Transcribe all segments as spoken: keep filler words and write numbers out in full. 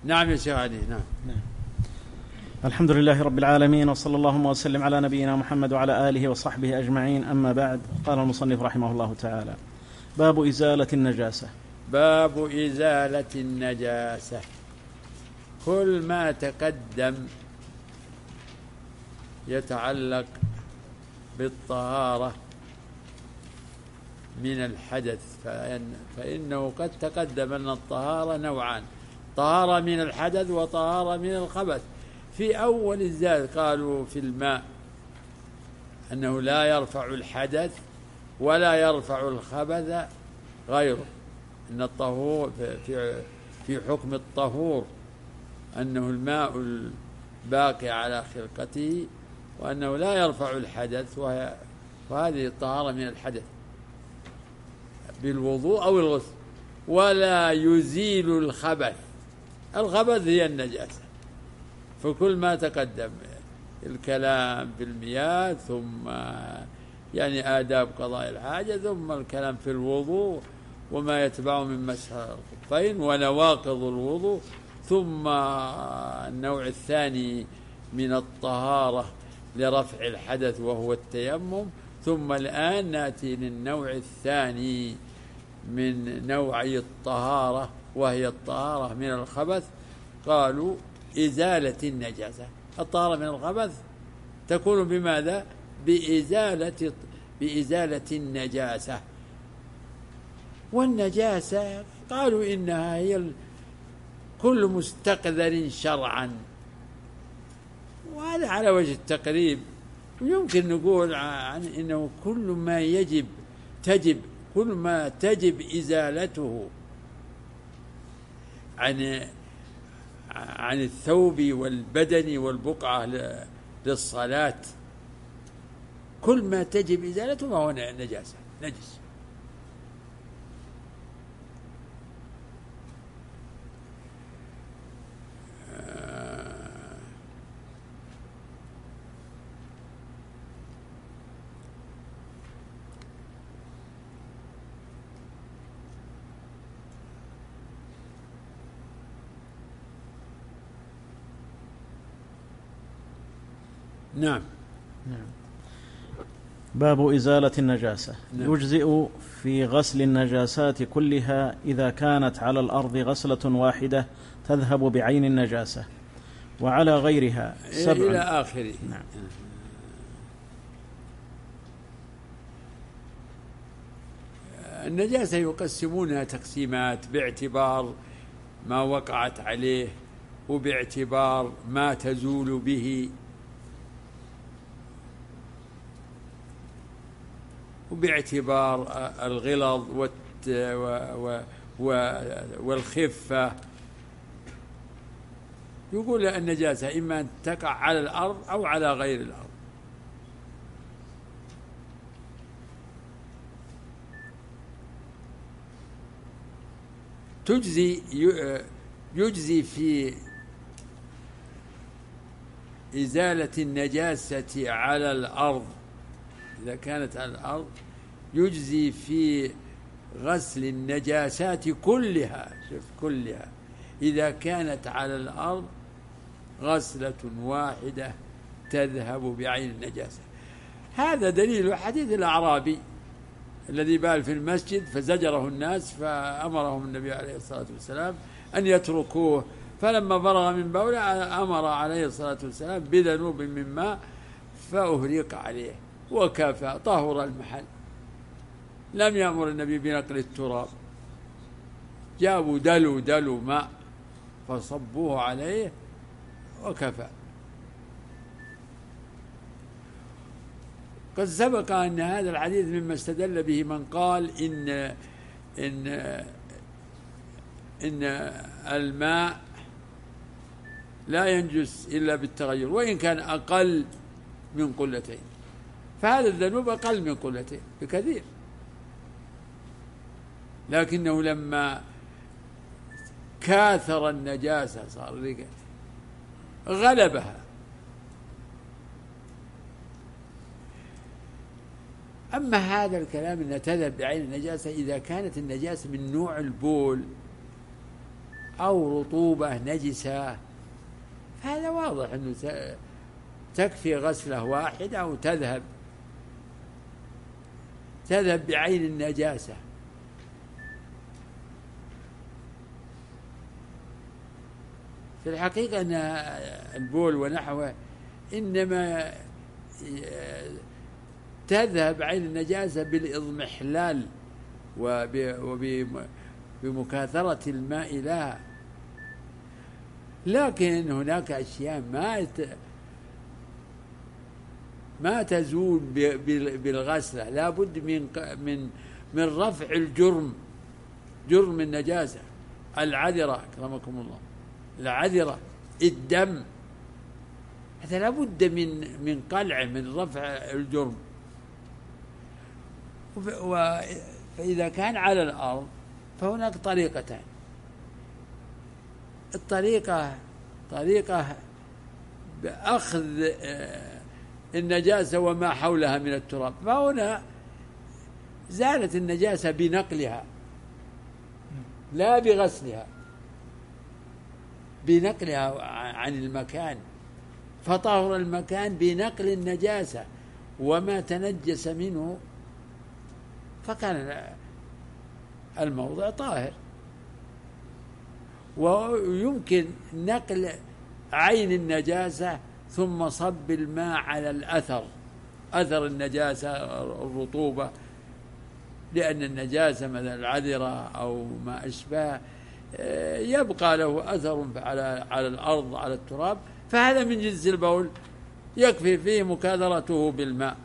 نعم يا شيخ علي. نعم. نعم. الحمد لله رب العالمين، وصلى اللهم وسلم على نبينا محمد وعلى آله وصحبه أجمعين، أما بعد. قال المصنف رحمه الله تعالى: باب إزالة النجاسة. باب إزالة النجاسة. كل ما تقدم يتعلق بالطهارة من الحدث، فإن فإنه قد تقدم أن الطهارة نوعان: طهارة من الحدث وطهارة من الخبث. في أول الزاد قالوا في الماء أنه لا يرفع الحدث ولا يرفع الخبث غيره، أن الطهور في في حكم الطهور أنه الماء الباقي على خلقته، وأنه لا يرفع الحدث، وهذه الطهارة من الحدث بالوضوء أو الغسل، ولا يزيل الخبث. الخبث هي النجاسة. فكل ما تقدم الكلام في المياه، ثم يعني آداب قضاء الحاجة، ثم الكلام في الوضوء وما يتبعه من مسح الخفين ونواقض الوضوء، ثم النوع الثاني من الطهارة لرفع الحدث وهو التيمم، ثم الآن نأتي للنوع الثاني من نوعي الطهارة وهي الطهارة من الخبث. قالوا إزالة النجاسة. الطهارة من الخبث تكون بماذا؟ بإزالة بإزالة النجاسة. والنجاسة قالوا إنها هي كل مستقذر شرعا، وهذا على وجه التقريب. يمكن نقول عن إنه كل ما يجب تجب كل ما تجب إزالته عن عن الثوب والبدن والبقعة للصلاة، كل ما تجب إزالته فهو نجاسة نجس. نعم. نعم. باب إزالة النجاسة. نعم. يجزئ في غسل النجاسات كلها إذا كانت على الأرض غسلة واحدة تذهب بعين النجاسة، وعلى غيرها سبع إلى آخره. نعم. النجاسة يقسمونها تقسيمات باعتبار ما وقعت عليه، وباعتبار ما تزول به، وباعتبار الغلظ والخفة. يقول النجاسة إما أن تقع على الأرض أو على غير الأرض. تجزي يجزي في إزالة النجاسة على الأرض إذا كانت على الأرض، يجزي في غسل النجاسات كلها، شوف كلها، إذا كانت على الأرض غسلة واحدة تذهب بعين النجاسة. هذا دليل حديث الأعرابي الذي بال في المسجد فزجره الناس، فأمرهم النبي عليه الصلاة والسلام أن يتركوه، فلما فرغ من بوله أمر عليه الصلاة والسلام بذنوب من ماء فأهريق عليه وكفى، طهر المحل. لم يأمر النبي بنقل التراب، جابوا دلو دلو ماء فصبوه عليه وكفى. قد سبق أن هذا الحديث مما استدل به من قال إن إن إن الماء لا ينجس إلا بالتغير، وإن كان أقل من قلتين، فهذا الذنوب أقل من قلتين بكثير، لكنه لما كاثر النجاسة صار غلبها. أما هذا الكلام أن تذهب بعين النجاسة إذا كانت النجاسة من نوع البول أو رطوبة نجسة، فهذا واضح أنه تكفي غسلة واحدة أو تذهب تذهب بعين النجاسة. في الحقيقة أن البول ونحوه إنما تذهب عين النجاسة بالإضمحلال وبمكاثرة الماء لها، لكن هناك أشياء ما ما تزول بالغسلة، لا بد من من من رفع الجرم، جرم النجاسة، العذرة أكرمكم الله، العذرة، الدم، هذا لا بد من من قلعه، من رفع الجرم. فإذا كان على الأرض فهناك طريقتان. الطريقة طريقة بأخذ النجاسة وما حولها من التراب، فهنا زالت النجاسة بنقلها لا بغسلها، بنقلها عن المكان، فطهر المكان بنقل النجاسة وما تنجس منه، فكان الموضع طاهر. ويمكن نقل عين النجاسة ثم صب الماء على الأثر، أثر النجاسة، الرطوبة، لأن النجاسة مثل العذرة أو ما أشبه يبقى له أثر على على الأرض، على التراب، فهذا من جنس البول يكفي فيه مكاثرته بالماء.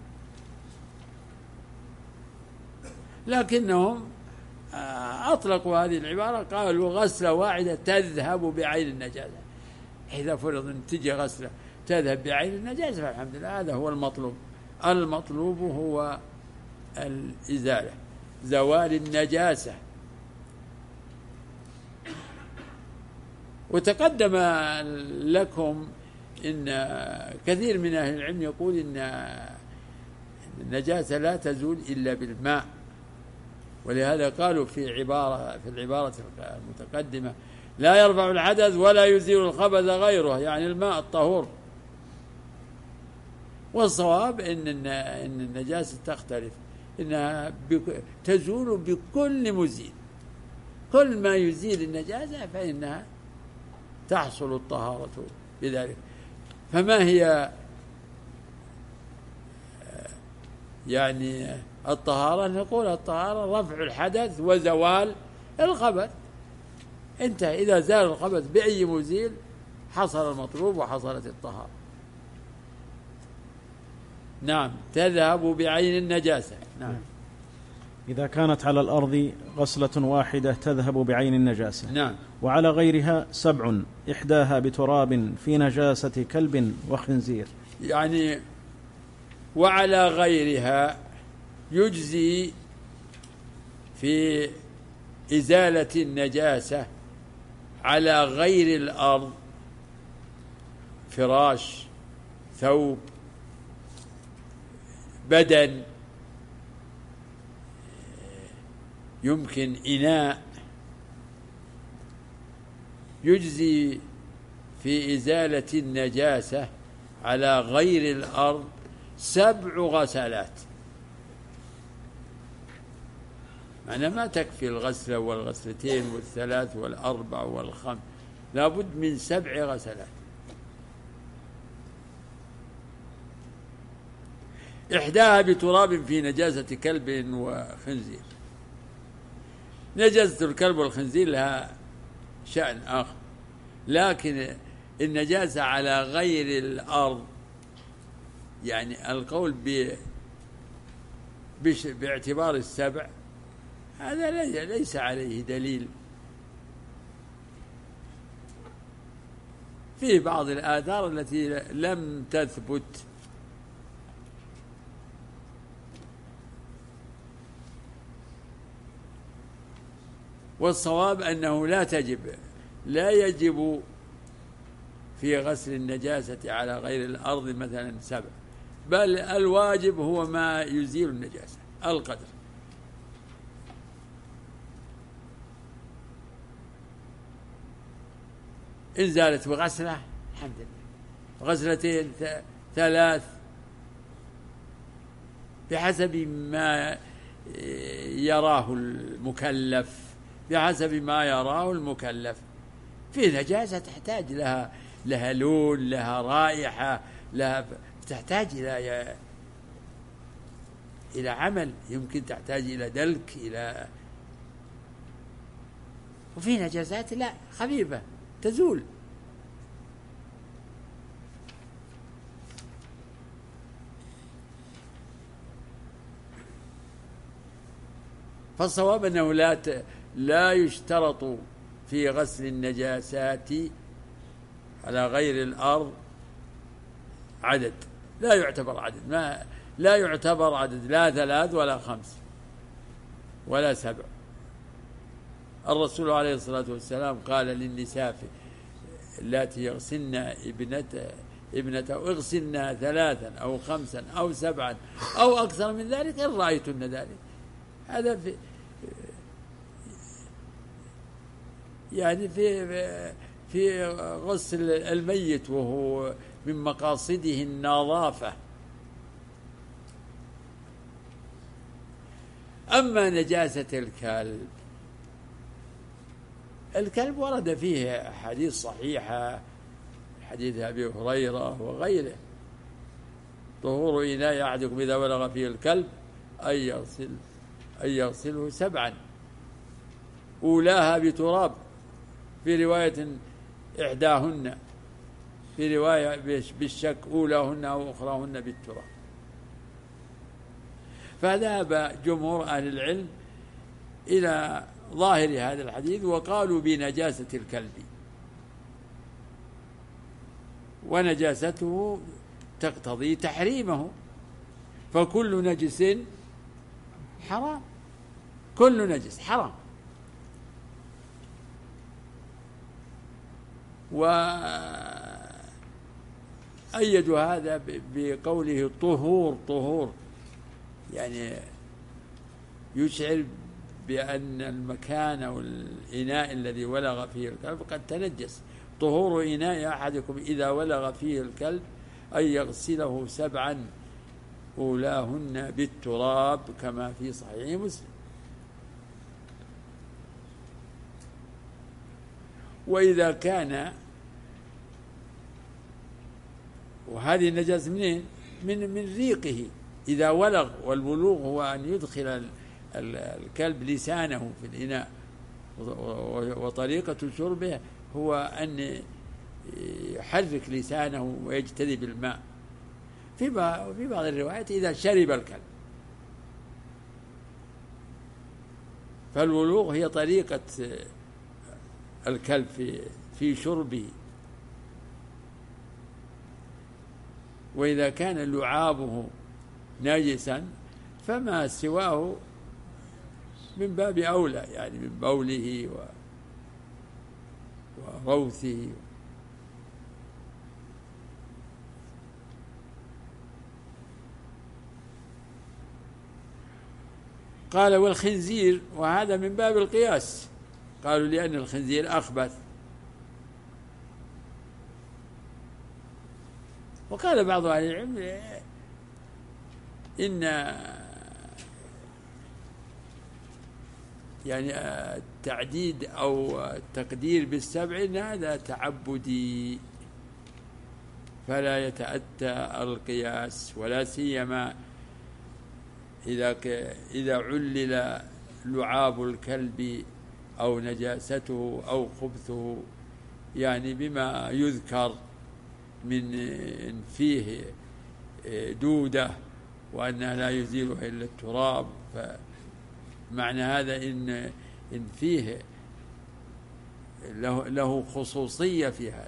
لكنهم أطلقوا هذه العبارة، قالوا غسلة واحدة تذهب بعين النجاسة. إذا فرض أن تجي غسلة تذهب بعين النجاسة فالحمد لله، هذا هو المطلوب. المطلوب هو الإزالة، زوال النجاسة. وتقدم لكم إن كثير من أهل العلم يقول إن النجاسة لا تزول إلا بالماء، ولهذا قالوا في عبارة في العبارة المتقدمة: لا يرفع الحدث ولا يزيل الخبث غيره، يعني الماء الطهور. والصواب إن إن النجاسة تختلف، إنها تزول بكل مزيل، كل ما يزيل النجاسة فإنها تحصل الطهارة بذلك. فما هي يعني الطهارة؟ نقول الطهارة رفع الحدث وزوال الخبث. انت إذا زال الخبث بأي مزيل حصل المطلوب وحصلت الطهارة. نعم، تذهب بعين النجاسة. نعم، إذا كانت على الأرض غسلة واحدة تذهب بعين النجاسة. نعم. وعلى غيرها سبع، إحداها بتراب في نجاسة كلب وخنزير. يعني وعلى غيرها يجزي في إزالة النجاسة على غير الأرض فراش، ثوب، بدن، يمكن إناء، يجزي في إزالة النجاسة على غير الأرض سبع غسلات. معنى ما تكفي الغسلة والغسلتين والثلاث والأربع والخمس، لابد من سبع غسلات. إحداها بتراب في نجاسة كلب وخنزير. نجاسة الكلب والخنزير لها شأن آخر، لكن النجاسة على غير الأرض، يعني القول ب باعتبار السبع، هذا ليس عليه دليل. في بعض الآثار التي لم تثبت، والصواب أنه لا تجب لا يجب في غسل النجاسة على غير الأرض مثلا سبع، بل الواجب هو ما يزيل النجاسة، القدر. إن زالت بغسلة الحمد لله، غسلتين ثلاث بحسب ما يراه المكلف، بحسب ما يراه المكلف. في نجاسة تحتاج لها لها لون، لها رائحة، لها تحتاج إلى إلى عمل، يمكن تحتاج إلى دلك، إلى وفي نجاسات لا خفيفة تزول. فالصواب أنه لا لا يشترط في غسل النجاسات على غير الأرض عدد، لا يعتبر عدد، ما لا يعتبر عدد، لا ثلاث ولا خمس ولا سبع. الرسول عليه الصلاة والسلام قال للنساء اللاتي يغسلن ابنة ابنته اغسلنا ثلاثا أو خمسا أو سبعا أو أكثر من ذلك إن رأيتن ذلك. هذا في يعني في في غسل الميت، وهو من مقاصده النظافة. أما نجاسة الكلب، الكلب ورد فيه حديث صحيحة، حديث أبي هريرة وغيره: طهور إناء أحدكم إذا ولغ فيه الكلب أن يغسل أن يغسله سبعا، أولاها بتراب، في رواية إحداهن، في رواية بالشك أولاهن أو أخراهن بالتراب. فذهب جمهور أهل العلم إلى ظاهر هذا الحديث وقالوا بنجاسة الكلب، ونجاسته تقتضي تحريمه، فكل نجس حرام، كل نجس حرام. وأيدوا هذا بقوله طهور، طهور يعني يشعر بأن المكان أو الإناء الذي ولغ فيه الكلب قد تنجس. طهور إناء أحدكم إذا ولغ فيه الكلب أن يغسله سبعا أولاهن بالتراب، كما في صحيح مسلم. وإذا كان، وهذه النجاسة منين؟ من من ريقه إذا ولغ، والبلوغ هو أن يدخل الكلب لسانه في الإناء، وطريقة شربه هو أن يحرك لسانه ويجتذب الماء. في بعض الروايات إذا شرب الكلب، فالولوغ هي طريقة الكلب في في شربه. وإذا كان لعابه ناجسا فما سواه من باب أولى، يعني من بوله وروثه. قال والخنزير، وهذا من باب القياس، قالوا لأن الخنزير أخبث. وقال بعض أهل العلم إن يعني التعديد أو التقدير بالسبع إن هذا تعبدي، فلا يتأتى القياس، ولا سيما إذا إذا علل لعاب الكلب أو نجاسته أو خبثه يعني بما يذكر من فيه دودة وأنها لا يزيلها إلا التراب. فمعنى هذا إن إن فيه له له خصوصية في هذا.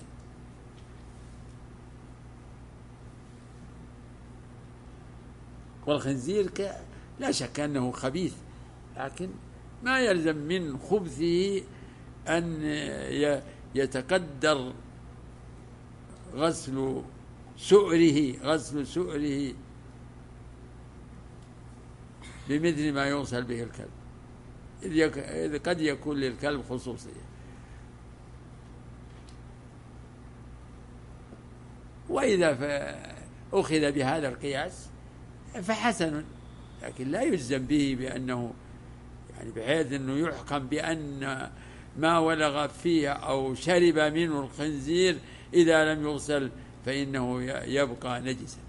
والخنزير لا شك أنه خبيث، لكن ما يلزم من خبثه أن يتقدر غسل سؤره غسل سؤره بمثل ما يغسل به الكلب، إذ قد يكون للكلب خصوصية. وإذا أخذ بهذا القياس فحسن، لكن لا يجزم به بأنه يعني بحيث أنه يحكم بأن ما ولغ فيه أو شرب منه الخنزير إذا لم يغسل فإنه يبقى نجسا.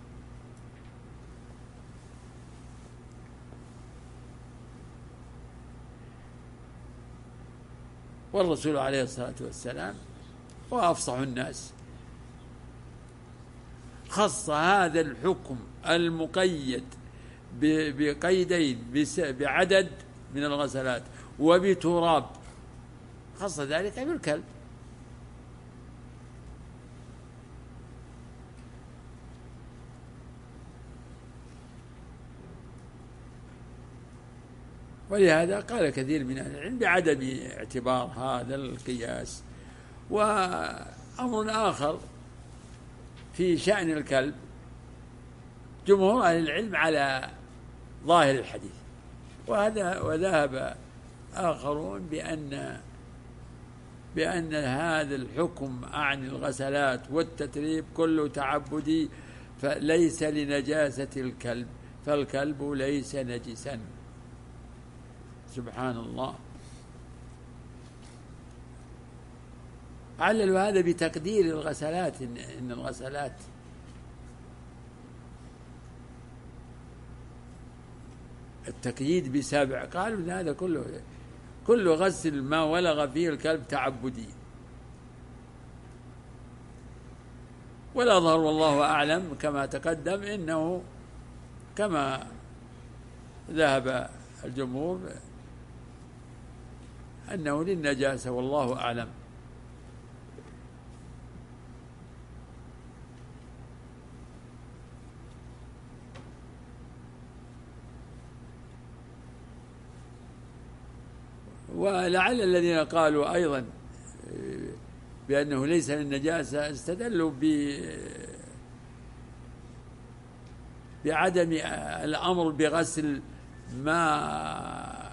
والرسول عليه الصلاة والسلام وأفصح الناس خص هذا الحكم المقيد بقيدين بعدد من الغسلات وبتراب، خص ذلك بالكلب. ولهذا قال كثير من أهل العلم بعدم اعتبار هذا القياس. وأمر آخر في شأن الكلب، جمهور أهل العلم على ظاهر الحديث، وهذا وذهب آخرون بأن بأن هذا الحكم عن الغسلات والتتريب كله تعبدي فليس لنجاسة الكلب، فالكلب ليس نجسا. سبحان الله. عللوا هذا بتقدير الغسلات، إن, إن الغسلات التقييد بسبع، قالوا إن هذا كله كله غسل ما ولغ فيه الكلب تعبدي. والأظهر والله أعلم كما تقدم إنه كما ذهب الجمهور أنه للنجاسة، والله أعلم. ولعل الذين قالوا أيضا بأنه ليس للنجاسة استدلوا بعدم الأمر بغسل ما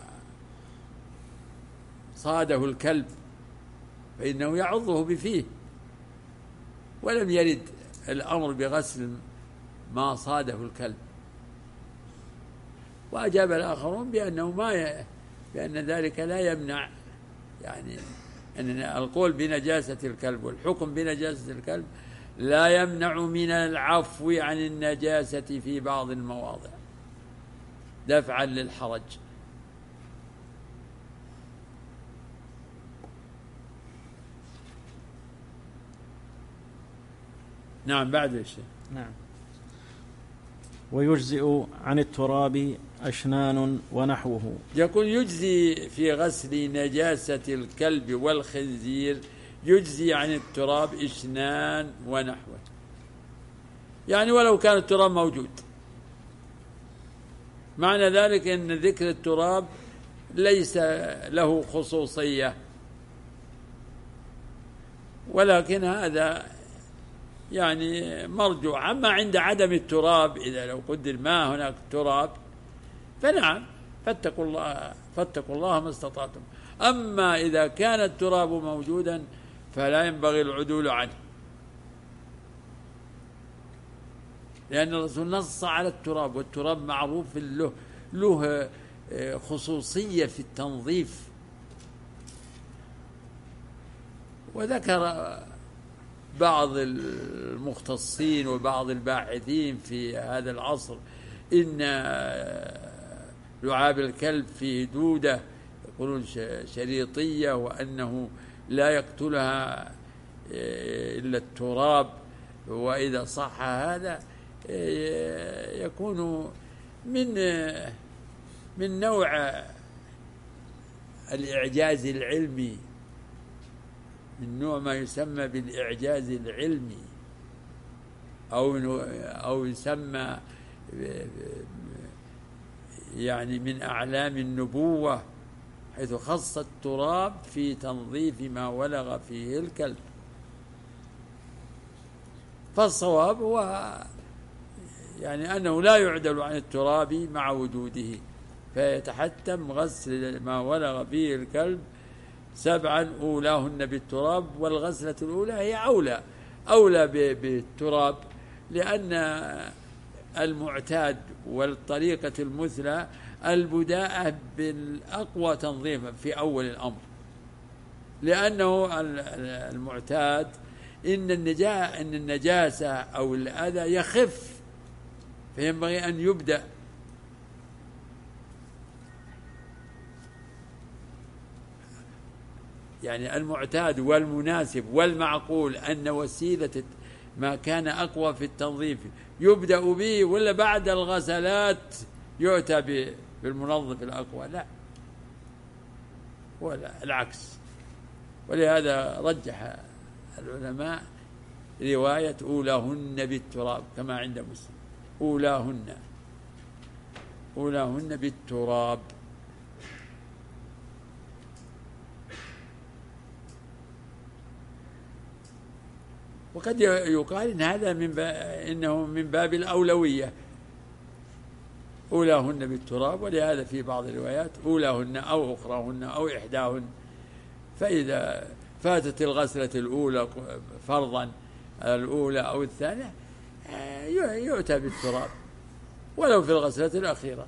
صاده الكلب فإنه يعضه بفيه، ولم يرد الأمر بغسل ما صاده الكلب. وأجاب الآخرون بأنه ما ي... بأن ذلك لا يمنع، يعني أن القول بنجاسة الكلب والحكم بنجاسة الكلب لا يمنع من العفو عن النجاسة في بعض المواضع دفعا للحرج. نعم. بعد الشيء نعم. ويجزئ عن التراب أشنان ونحوه. يقول يجزي في غسل نجاسة الكلب والخنزير، يجزي عن التراب أشنان ونحوه، يعني ولو كان التراب موجود. معنى ذلك أن ذكر التراب ليس له خصوصية، ولكن هذا يعني مرجوع. أما عند عدم التراب، إذا لو قدر ما هناك تراب فنعم، فاتقوا الله فاتقوا الله ما استطعتم. أما إذا كان التراب موجودا فلا ينبغي العدول عنه، لأن الرسول نص على التراب، والتراب معروف له له خصوصية في التنظيف. وذكر بعض المختصين وبعض الباحثين في هذا العصر إن لعاب الكلب فيه دودة يقولون شريطية، وأنه لا يقتلها إلا التراب. وإذا صح هذا يكون من من نوع الإعجاز العلمي، من نوع ما يسمى بالإعجاز العلمي، أو أو يسمى يعني من أعلام النبوة، حيث خص التراب في تنظيف ما ولغ فيه الكلب. فالصواب هو يعني أنه لا يعدل عن التراب مع وجوده، فيتحتم غسل ما ولغ فيه الكلب سبعا أولاهن بالتراب، والغسلة الأولى هي أولى، أولى بالتراب، لأن المعتاد والطريقة المثلى البداءة بالأقوى تنظيفا في أول الأمر، لأنه المعتاد إن النجا إن النجاسة أو الأذى يخف، فينبغي أن يبدأ يعني المعتاد والمناسب والمعقول أن وسيلة ما كان أقوى في التنظيف يبدأ به، ولا بعد الغسلات يؤتى بالمنظف الأقوى؟ لا، ولا العكس. ولهذا رجح العلماء رواية أولاهن بالتراب كما عند مسلم، أولاهن أولاهن بالتراب. وقد يقال إن هذا من إنه من باب الأولوية، أولاهن بالتراب، ولهذا في بعض الروايات أولاهن أو أخراهن أو إحداهن، فإذا فاتت الغسلة الأولى فرضا الأولى أو الثانية يؤتى بالتراب ولو في الغسلة الأخيرة.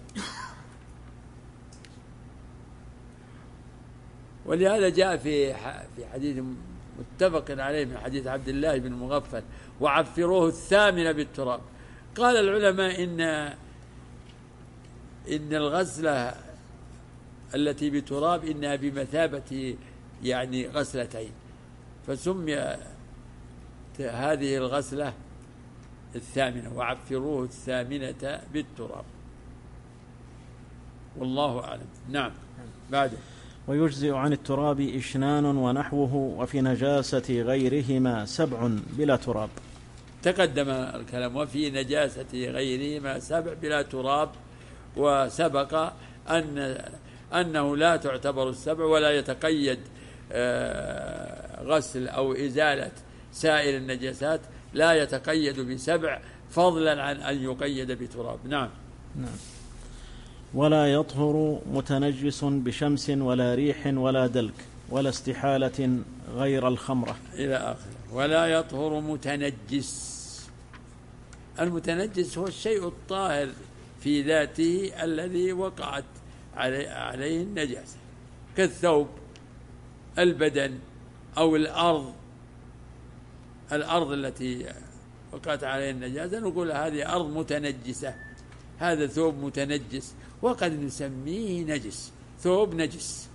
ولهذا جاء في في حديث متفق عليه من حديث عبد الله بن مغفل: وعفروه الثامن بالتراب. قال العلماء إن إن الغسلة التي بتراب إنها بمثابة يعني غسلتين، فسمي هذه الغسلة الثامنة وعفروه الثامنة بالتراب، والله أعلم. نعم. بعده: ويجزئ عن التراب إشنان ونحوه، وفي نجاسة غيرهما سبع بلا تراب. تقدم الكلام وفي نجاسة غيرهما سبع بلا تراب، وسبق أن أنه لا تعتبر السبع ولا يتقيد غسل أو إزالة سائر النجاسات، لا يتقيد بسبع فضلا عن أن يقيد بتراب. نعم. نعم. ولا يطهر متنجس بشمس ولا ريح ولا دلك ولا استحالة غير الخمرة إلى آخره. ولا يطهر متنجس. المتنجس هو الشيء الطاهر في ذاته الذي وقعت عليه النجاسة، كالثوب، البدن، أو الأرض الأرض التي وقعت عليه النجاسة نقول هذه أرض متنجسة، هذا ثوب متنجس، وقد نسميه نجس، ثوب نجس.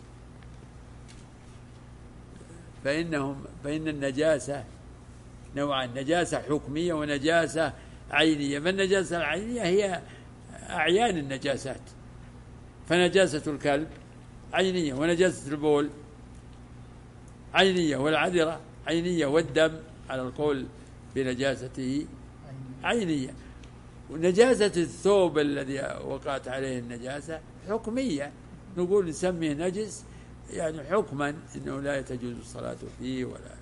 فإنهم فإن النجاسة نوعان: نجاسة حكمية ونجاسة عينية. فالنجاسة العينية هي أعيان النجاسات، فنجاسة الكلب عينية، ونجاسة البول عينية، والعذرة عينية، والدم على القول بنجاسته عينية. ونجاسة الثوب الذي وقعت عليه النجاسة حكمية، نقول نسميه نجس يعني حكما إنه لا تجوز الصلاة فيه ولا.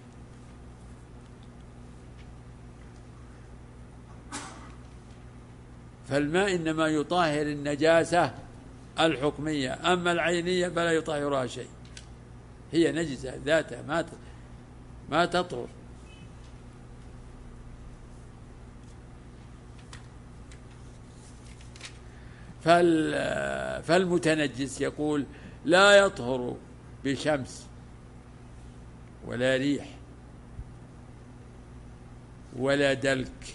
فالماء إنما يطهر النجاسة الحكمية، أما العينية فلا يطهرها شيء، هي نجسة ذاتها ما ما تطهر. فالمتنجس يقول لا يطهر بشمس ولا ريح ولا دلك،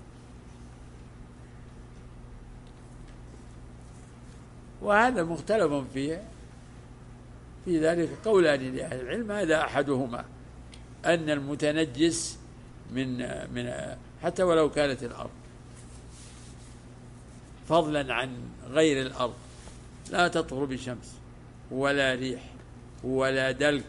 وهذا مختلف فيه، في ذلك قولان لأهل العلم. هذا أحدهما أن المتنجس من من حتى ولو كانت الأرض، فضلا عن غير الأرض، لا تطهر بشمس ولا ريح ولا دلك.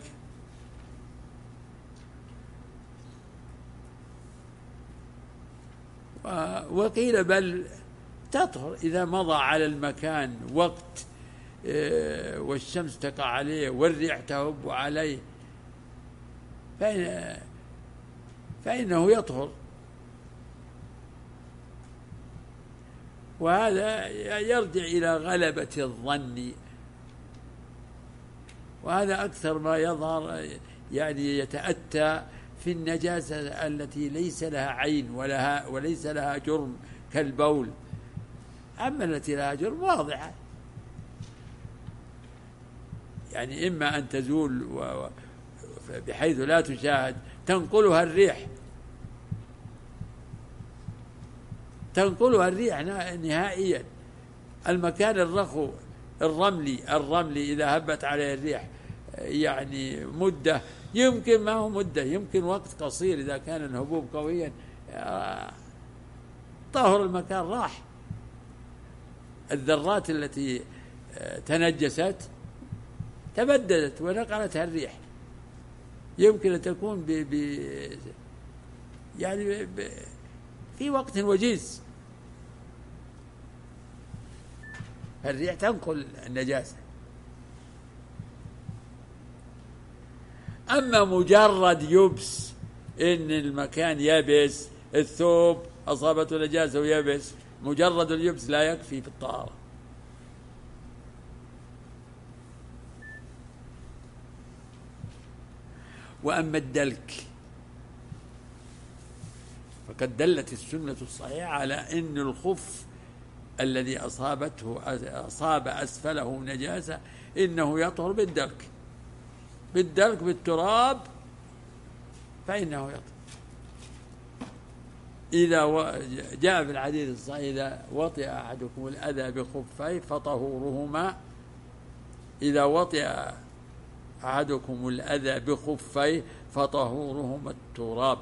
وقيل بل تطهر إذا مضى على المكان وقت والشمس تقع عليه والريح تهب عليه فإن فإنه يطهر. وهذا يرجع إلى غلبة الظن، وهذا أكثر ما يظهر يعني يتأتى في النجاسة التي ليس لها عين ولها وليس لها جرم كالبول. أما التي لها جرم واضحة، يعني إما أن تزول بحيث لا تشاهد، تنقلها الريح تنقلها الريح نهائيا. المكان الرخو الرملي الرملي إذا هبت عليه الريح يعني مدة، يمكن ما هو مدة، يمكن وقت قصير، إذا كان الهبوب قويا طهر المكان راح. الذرات التي تنجست تبددت ونقلتها الريح، يمكن أن تكون ب ب يعني ب في وقت وجيز، الريح تنقل النجاسة. أما مجرد يبس، إن المكان يبس، الثوب أصابته نجاسة ويبس، مجرد اليبس لا يكفي في الطهارة. وأما الدلك فقد دلت السنة الصحيحة على أن الخف الذي أصابته أصاب أسفله نجاسة إنه يطهر بالدلك بالدلك بالتراب، فإنه يطهر. إذا جاء في الحديث الصحيح: إذا وطئ أحدكم الأذى بخفيه فطهورهما إذا وطئ أحدكم الأذى بخفيه فطهورهما التراب.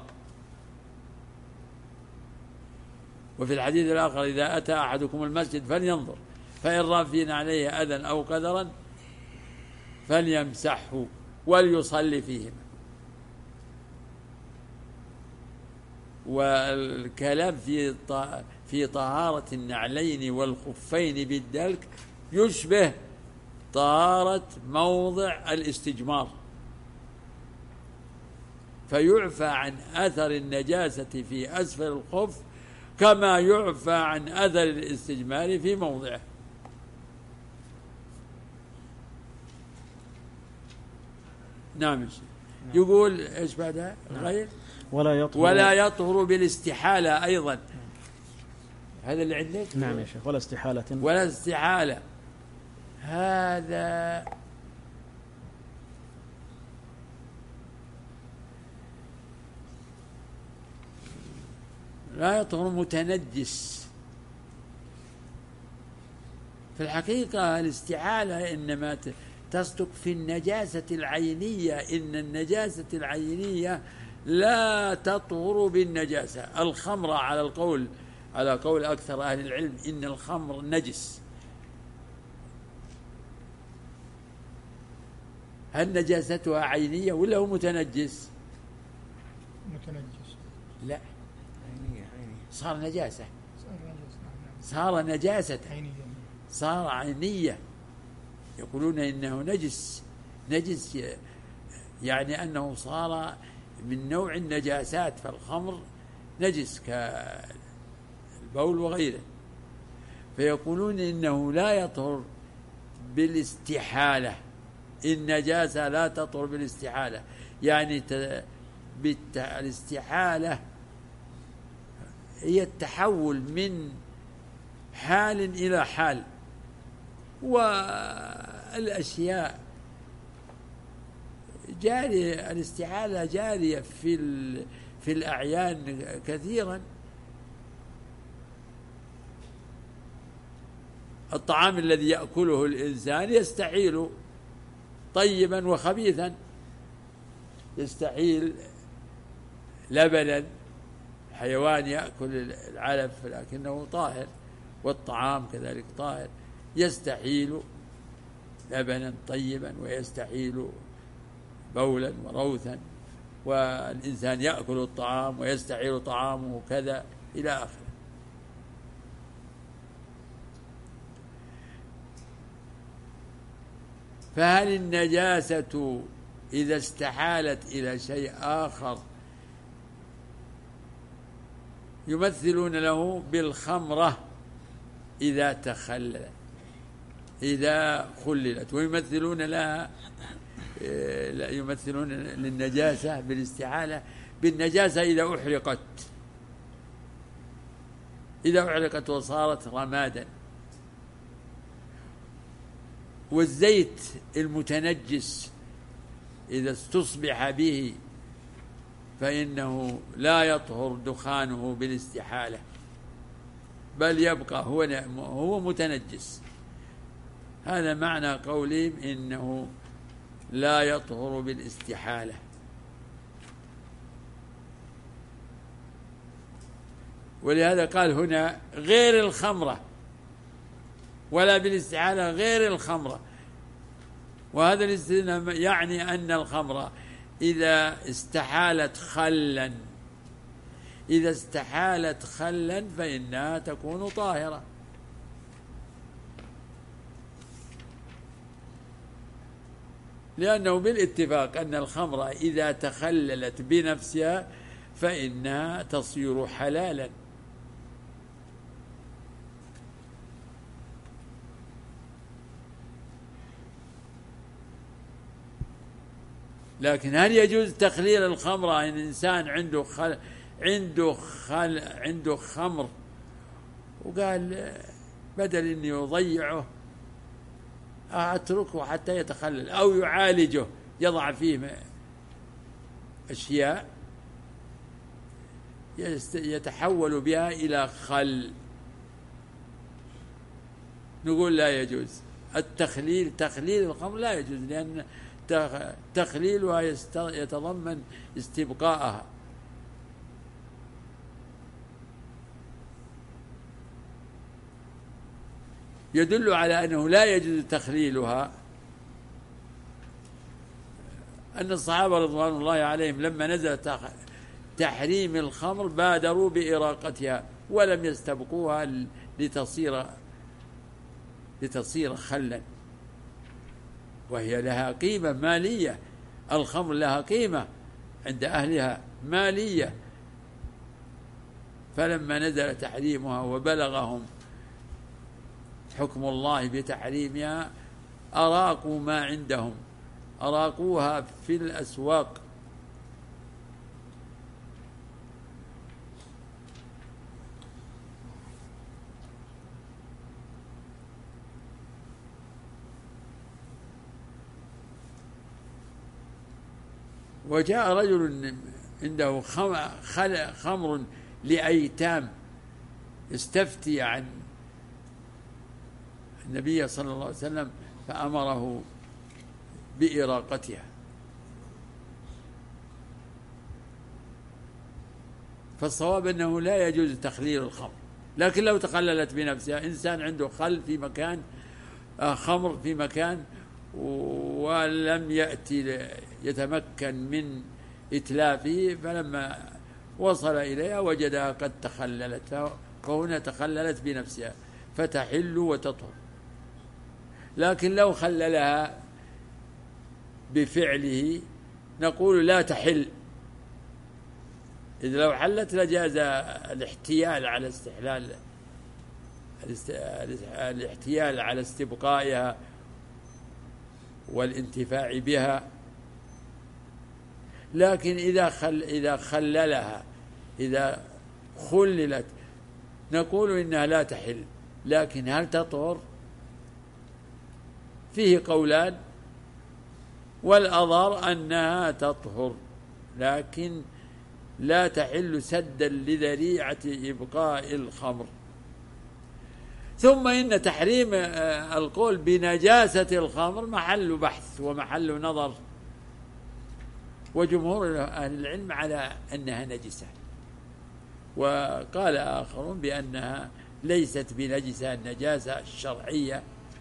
وفي الحديث الآخر: إذا أتى أحدكم المسجد فلينظر فإن رأى فينا عليه أذى أو قدرا فليمسحه وليصلي فيهما. والكلام في في طهارة النعلين والخفين بالدلك يشبه طهارة موضع الاستجمار، فيعفى عن أثر النجاسة في أسفل الخف كما يعفى عن أثر الاستجمار في موضعه. نعم. يقول إيش بعدها؟ غير ولا يطهر ولا يطهر بالاستحالة أيضا. هذا اللي عندك؟ نعم يا شيخ. ولا استحالة ولا استحالة. هذا لا يطهر متنجس. في الحقيقة الاستحالة إنما تصدق في النجاسة العينية، إن النجاسة العينية لا تطهر بالنجاسة. الخمر على القول على قول أكثر أهل العلم إن الخمر نجس. هل نجاستها عينية ولا هو متنجس؟ متنجس. لا، عينية عينية. صار نجاسة. صار صار نجاسة. عينية. صار عينية. يقولون إنه نجس نجس يعني أنه صار من نوع النجاسات، فالخمر نجس كالبول وغيره، فيقولون إنه لا يطهر بالاستحالة. النجاسة لا تطهر بالاستحالة، يعني الاستحالة هي التحول من حال إلى حال، والأشياء جارية، الاستحالة جارية في في الأعيان كثيرا. الطعام الذي يأكله الإنسان يستحيل طيبا وخبيثا، يستحيل لبنا، حيوان يأكل العلف لكنه طاهر، والطعام كذلك طاهر، يستحيل لبنا طيبا ويستحيل بولا وروثا، والإنسان يأكل الطعام ويستحيل طعامه كذا إلى آخره. فهل النجاسة إذا استحالت إلى شيء آخر يمثلون له بالخمرة إذا تخللت إذا خللت، ويمثلون لها يمثلون للنجاسة بالاستحالة بالنجاسة إذا أحرقت إذا أحرقت وصارت رمادا. والزيت المتنجس إذا استصبح به فإنه لا يطهر دخانه بالاستحالة، بل يبقى هو هو متنجس. هذا معنى قولهم إنه لا يطهر بالاستحالة. ولهذا قال هنا غير الخمرة، ولا بالاستحالة غير الخمرة. وهذا الاستثناء يعني أن الخمرة إذا استحالت خلا إذا استحالت خلا فإنها تكون طاهرة. لأنه بالاتفاق أن الخمر إذا تخللت بنفسها فإنها تصير حلالا. لكن هل يجوز تخليل الخمر إن إنسان عنده خل عنده خل عنده خمر وقال بدل إني يضيعه أتركه حتى يتخلل، أو يعالجه يضع فيه أشياء يتحول بها إلى خل، نقول لا يجوز التخليل. تخليل الخمر لا يجوز لأن تخليلها يتضمن استبقاءها. يدل على أنه لا يجوز تخليلها أن الصحابة رضوان الله عليهم لما نزل تحريم الخمر بادروا بإراقتها ولم يستبقوها لتصير لتصير خلا، وهي لها قيمة مالية. الخمر لها قيمة عند أهلها مالية، فلما نزل تحريمها وبلغهم حكم الله بتحريمها أراقوا ما عندهم، أراقوها في الأسواق. وجاء رجل عنده خمر لأيتام استفتي عن النبي صلى الله عليه وسلم فأمره بإراقتها. فالصواب أنه لا يجوز تخليل الخمر، لكن لو تخللت بنفسها، إنسان عنده خل في مكان، خمر في مكان، ولم يأتي يتمكن من إتلافه، فلما وصل إليها وجدها قد تخللت، فهنا تخللت بنفسها فتحل وتطهر. لكن لو خللها بفعله نقول لا تحل، إذا لو حلت لجاز الاحتيال على استحلال الاحتيال على استبقائها والانتفاع بها. لكن إذا خل إذا خللها إذا خللت نقول إنها لا تحل، لكن هل تطهر؟ فيه قولان، والأظهر أنها تطهر، لكن لا تحل سدا لذريعة إبقاء الخمر. ثم إن تحريم القول بنجاسة الخمر محل بحث ومحل نظر، وجمهور أهل العلم على أنها نجسة، وقال آخرون بأنها ليست بنجسة النجاسة الشرعية،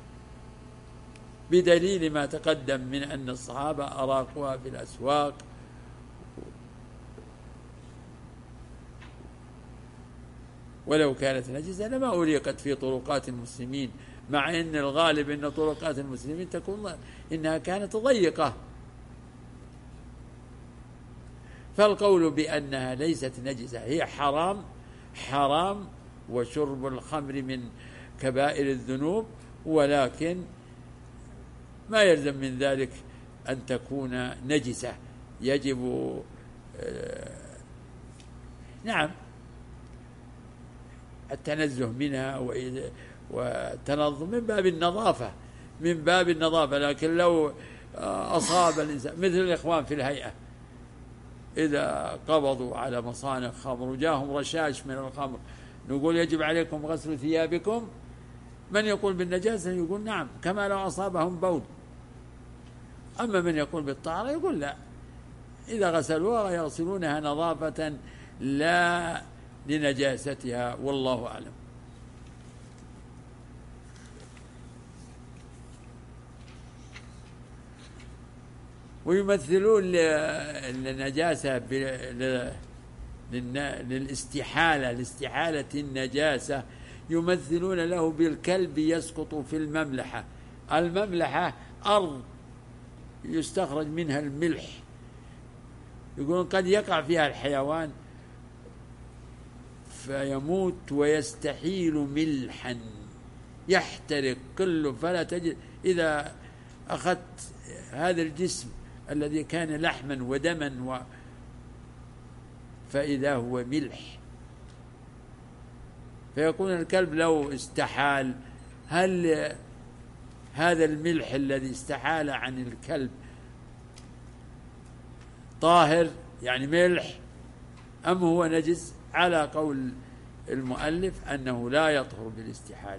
بدليل ما تقدم من أن الصحابة أراقوها في الأسواق ولو كانت نجسة لما أريقت في طرقات المسلمين، مع أن الغالب أن طرقات المسلمين تكون إنها كانت ضيقة. فالقول بأنها ليست نجسة هي حرام حرام، وشرب الخمر من كبائر الذنوب، ولكن ما يلزم من ذلك أن تكون نجسة، يجب نعم، التنزه منها والتنظم من باب النظافة، من باب النظافة. لكن لو أصاب الإنسان مثل الإخوان في الهيئة إذا قبضوا على مصانع خمر وجاهم رشاش من الخمر، نقول يجب عليكم غسل ثيابكم؟ من يقول بالنجاسة يقول نعم كما لو أصابهم بول. أما من يقول بالطهارة يقول لا، إذا غسلوها يغسلونها نظافة لا لنجاستها، والله أعلم. ويمثلون النجاسة للاستحالة، لاستحالة النجاسة يمثلون له بالكلب يسقط في المملحة. المملحة أرض يستخرج منها الملح، يقولون قد يقع فيها الحيوان فيموت ويستحيل ملحا يحترق كله، فلا تجد. إذا أخذت هذا الجسم الذي كان لحما ودما و فإذا هو ملح، فيكون الكلب لو استحال، هل هذا الملح الذي استحال عن الكلب طاهر يعني ملح أم هو نجس؟ على قول المؤلف أنه لا يطهر بالاستحالة،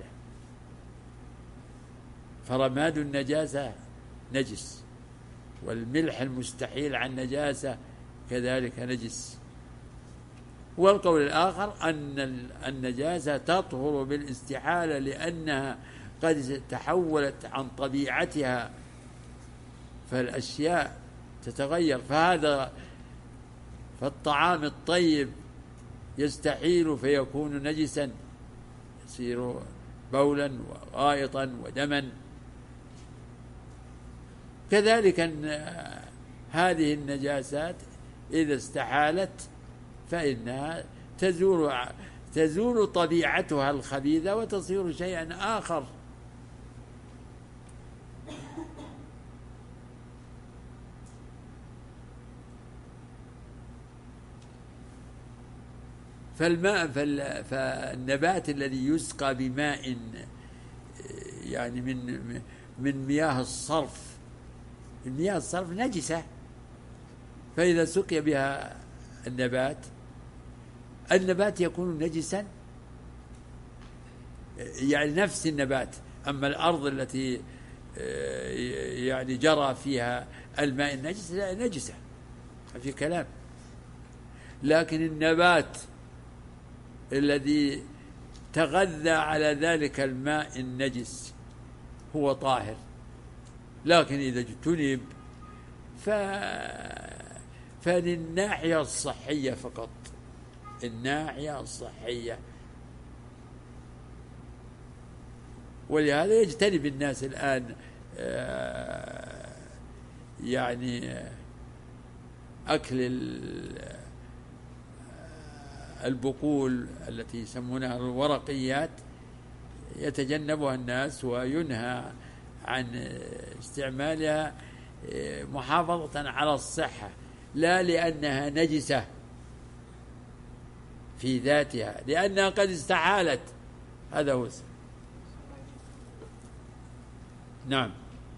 فرماد النجاسة نجس، والملح المستحيل عن نجاسة كذلك نجس. والقول الآخر أن النجاسة تطهر بالاستحالة لأنها قد تحولت عن طبيعتها، فالأشياء تتغير. فهذا فالطعام الطيب يستحيل فيكون نجسا، يصير بولا وغائطا ودما. كذلك أن هذه النجاسات إذا استحالت فإنها تزول تزول طبيعتها الخبيثة وتصير شيئا آخر. فالماء فالنبات الذي يسقى بماء يعني من من مياه الصرف، المياه الصرف نجسة، فإذا سقي بها النبات النبات يكون نجسا، يعني نفس النبات. أما الأرض التي يعني جرى فيها الماء النجس لا نجسة، في كلام. لكن النبات الذي تغذى على ذلك الماء النجس هو طاهر. لكن إذا اجتنب ف... فللناحية الصحية فقط، الناحية الصحية. ولهذا يجتنب الناس الآن يعني أكل البقول التي يسمونها الورقيات، يتجنبها الناس وينهى عن استعمالها محافظة على الصحة، لا لأنها نجسة في ذاتها، لأنها قد استحالت. هذا هو السبب. نعم.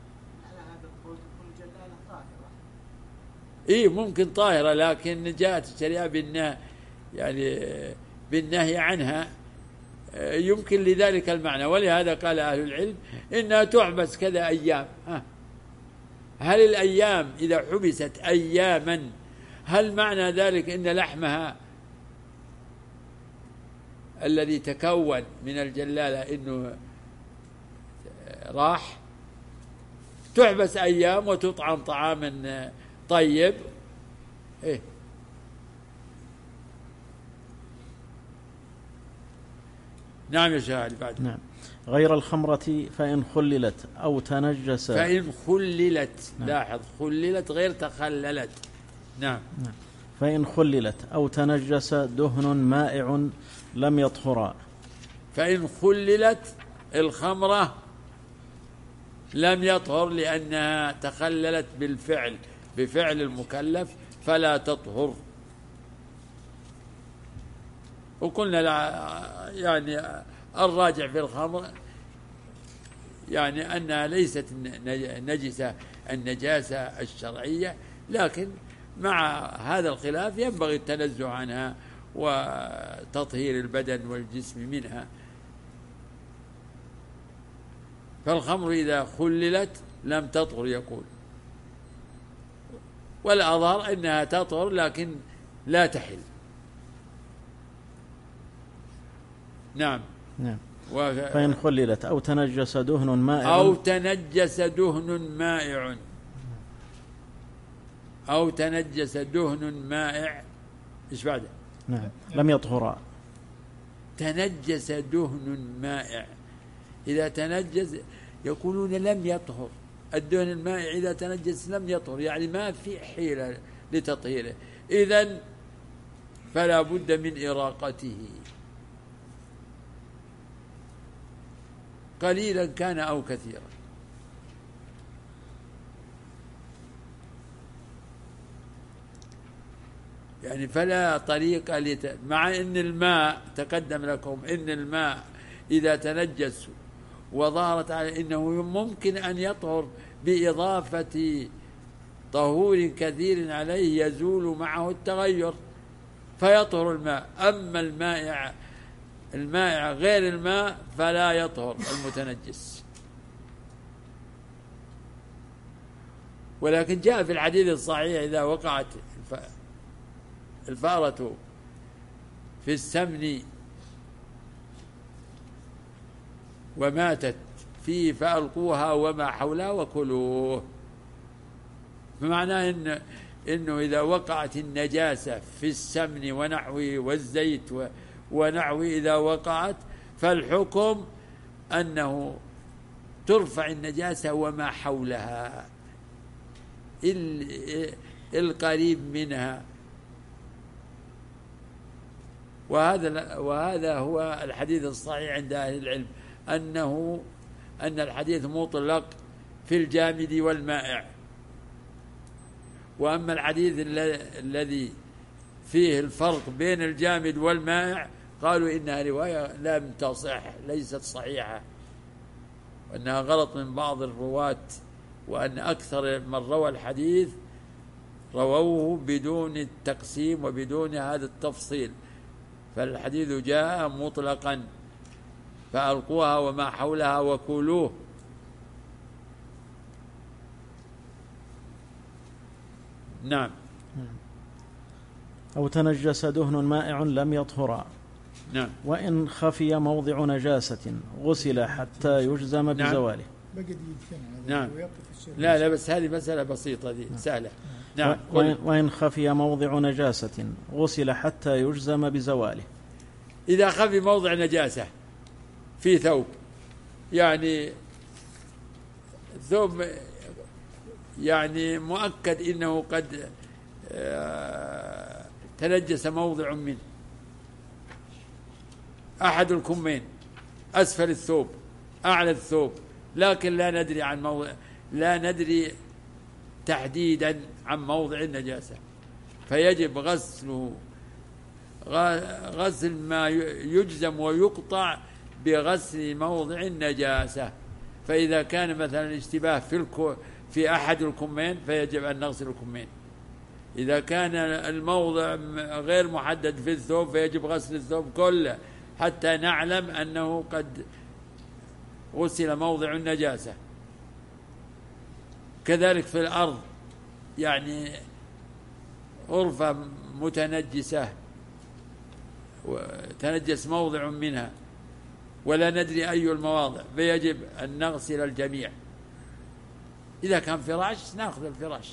إيه ممكن طاهرة، لكن جاءت الشريعة بالنهي يعني بالنهي عنها، يمكن لذلك المعنى. ولهذا قال أهل العلم إنها تحبس كذا أيام. هل الأيام إذا حبست أياما هل معنى ذلك إن لحمها الذي تكون من الجلالة إنه راح؟ تحبس أيام وتطعم طعاما طيب. إيه نعم يا شاعر بعد. نعم. غير الخمرة فإن خللت أو تنجس، فإن خللت. نعم. لاحظ خللت غير تخللت. نعم. نعم. فإن خللت أو تنجس دهن مائع لم يطهرا. فإن خللت الخمرة لم يطهر لأنها تخللت بالفعل، بفعل المكلف، فلا تطهر. وقلنا لا يعني الراجع في الخمر يعني أنها ليست نجسة النجاسة الشرعية، لكن مع هذا الخلاف ينبغي التنزه عنها وتطهير البدن والجسم منها. فالخمر إذا خللت لم تطهر يقول، والأظهر أنها تطهر لكن لا تحل. نعم. نعم. فإن خللت أو تنجس دهن مائع أو تنجس دهن مائع أو تنجس دهن مائع إيش بعده؟ نعم. لم يطهرا. تنجس دهن مائع، إذا تنجس يقولون لم يطهر الدهن المائع، إذا تنجس لم يطهر، يعني ما في حيلة لتطهيره، إذن فلا بد من إراقته قليلا كان أو كثيرا. يعني فلا طريق لت... مع أن الماء تقدم لكم أن الماء إذا تنجس وظهرت على أنه ممكن أن يطهر بإضافة طهور كثير عليه يزول معه التغير فيطهر الماء. أما المائع المائع غير الماء فلا يطهر المتنجس. ولكن جاء في الحديث الصحيح إذا وقعت الفأرة في السمن وماتت فيه فألقوها وما حولها وكلوه. بمعنى إن إنه إذا وقعت النجاسة في السمن ونحوه والزيت ونحوه إذا وقعت فالحكم أنه ترفع النجاسة وما حولها القريب منها. وهذا وهذا هو الحديث الصحيح عند أهل العلم، أنه أن الحديث مطلق في الجامد والمائع. وأما الحديث الذي فيه الفرق بين الجامد والمائع قالوا إنها رواية لم تصح، ليست صحيحة، وأنها غلط من بعض الرواة، وأن أكثر من روى الحديث رووه بدون التقسيم وبدون هذا التفصيل. فالحديث جاء مطلقا فألقوها وما حولها وكلوه. نعم. أو تنجس دهن مائع لم يطهرا. نعم. وإن خفي موضع نجاسة غسل حتى يجزم بزواله. نعم. لا لا بس هذه مسألة بسيطة دي سهلة. نعم. وإن خفي موضع نجاسة غسل حتى يجزم بزواله. إذا خفي موضع نجاسة في ثوب، يعني ثوب يعني مؤكد إنه قد تنجس موضع منه، أحد الكمين، أسفل الثوب، أعلى الثوب، لكن لا ندري عن موضع، لا ندري تحديدا عن موضع النجاسة، فيجب غسله غسل ما يجزم ويقطع بغسل موضع النجاسة. فإذا كان مثلا اشتباه في الكو في أحد الكمين فيجب أن نغسل الكمين. إذا كان الموضع غير محدد في الثوب فيجب غسل الثوب كله حتى نعلم أنه قد غسل موضع النجاسة. كذلك في الأرض، يعني غرفة متنجسة وتنجس موضع منها ولا ندري أي المواضع فيجب أن نغسل الجميع. إذا كان فراش نأخذ الفراش،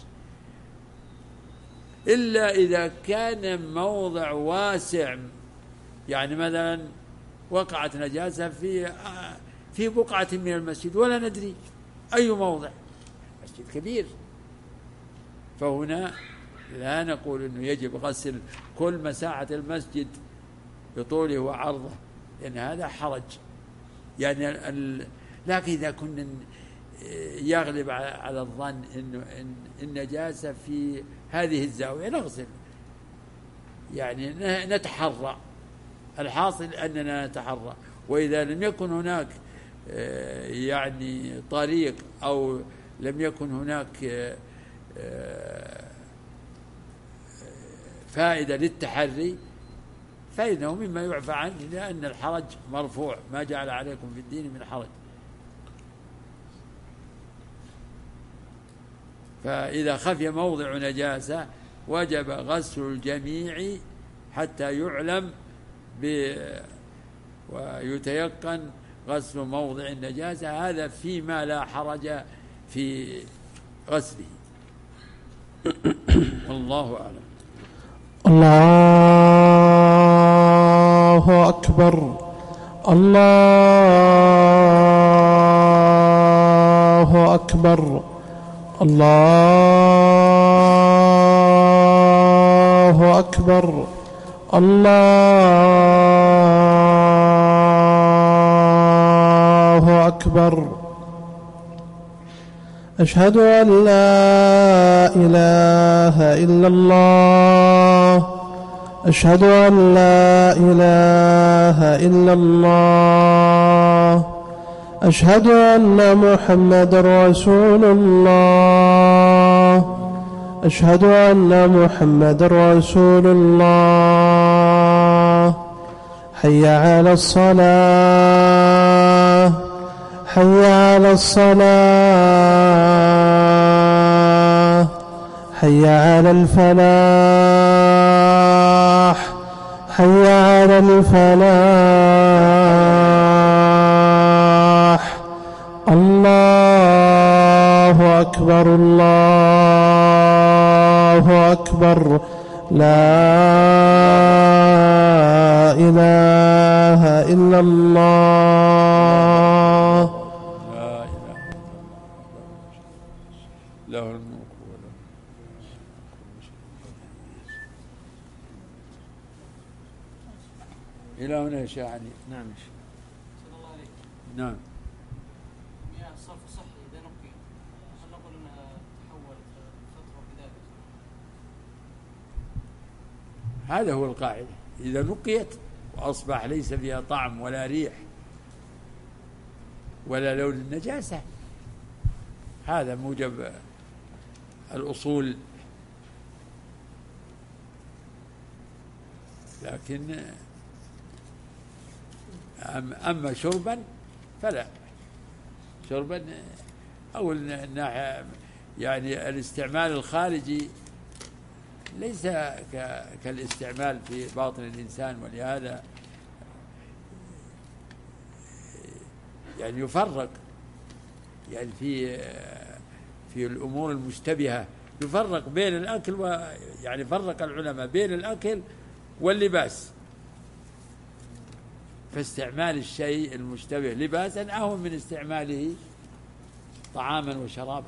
إلا إذا كان موضع واسع، يعني مثلا وقعت نجاسة في في بقعة من المسجد ولا ندري أي موضع، مسجد كبير، فهنا لا نقول إنه يجب غسل كل مساحة المسجد بطوله وعرضه، لأن هذا حرج. يعني ال... لكن إذا كنا يغلب على الظن إنه النجاسة في هذه الزاوية نغسل، يعني نتحرى الحاصل أننا نتحرى. وإذا لم يكن هناك يعني طريق أو لم يكن هناك فائدة للتحري فإنه مما يعفى عنه، لأن الحرج مرفوع، ما جعل عليكم في الدين من حرج. فإذا خفي موضع نجاسة وجب غسل الجميع حتى يعلم ب ويتيقن غسل موضع النجاسة، هذا فيما لا حرج في غسله. والله أعلم. الله أكبر. الله أكبر. الله أكبر. الله أكبر. أشهد أن لا إله إلا الله. أشهد أن لا إله إلا الله. أشهد أن محمد رسول الله. أشهد أن محمد رسول الله. حي على الصلاة. حي على الصلاة. حي على الفلاح. حي على الفلاح. الله أكبر. الله أكبر. لا إله إلا الله. لا إله إلا الله له الملك وله إلى هنا يا شيخ علي. نعم. صلى الله عليك. نعم. مياه الصرف الصحي إذا نقي هل نقول أنها تحولت فترة بذلك؟ هذا هو القاعدة، إذا نقيت وأصبح ليس فيها طعم ولا ريح ولا لون النجاسة، هذا موجب الأصول. لكن أما شربا فلا، شربا أو الناحية يعني الاستعمال الخارجي ليس كالاستعمال في باطن الإنسان، ولهذا يعني يفرق يعني في في الأمور المشتبهة، يفرق بين الأكل و يعني فرق العلماء بين الأكل واللباس، فاستعمال الشيء المشتبه لباسا أهون من استعماله طعاما وشرابا،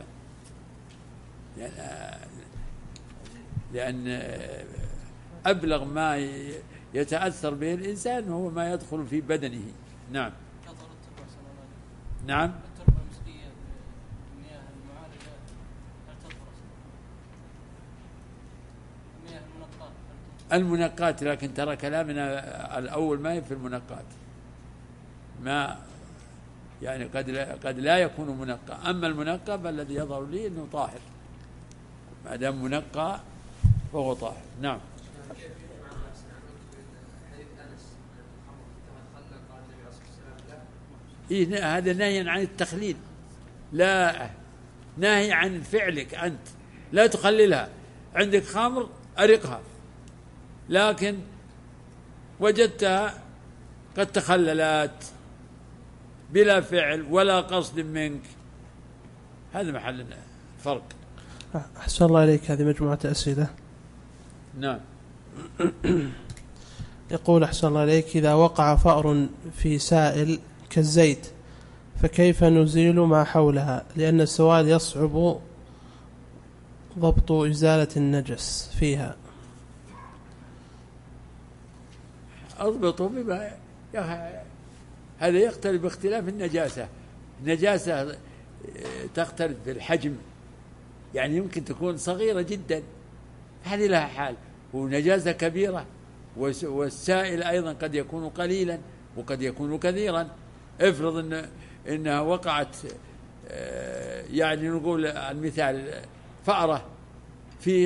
لأن أبلغ ما يتأثر به الإنسان هو ما يدخل في بدنه. نعم. نعم. التربة المسقية بالمياه المعالجة هل تطهر؟ المياه المنقاة المنقات، لكن ترى كلامنا الأول ما في المنقات، ما يعني قد لا قد لا يكون منقى، أما المنقى فالذي يظهر لي أنه طاهر، ما دام منقى فهو طاهر. نعم. إيه هذا نهي عن التخليل، لا نهي عن فعلك أنت، لا تخللها. عندك خمر أرقها، لكن وجدتها قد تخللت بلا فعل ولا قصد منك، هذا محل فرق. أحسن الله إليك. هذه مجموعة أسئلة. نعم. يقول أحسن الله إليك: إذا وقع فأر في سائل كالزيت فكيف نزيل ما حولها، لأن السواد يصعب ضبط إزالة النجس فيها؟ أضبطه بما هذا يختلف باختلاف النجاسة. النجاسة تختلف بالحجم، يعني يمكن تكون صغيرة جدا هذه لها حال، ونجاسة كبيرة والسائل أيضا قد يكون قليلا وقد يكون كثيرا. افرض إن إنها وقعت يعني نقول المثال فأرة في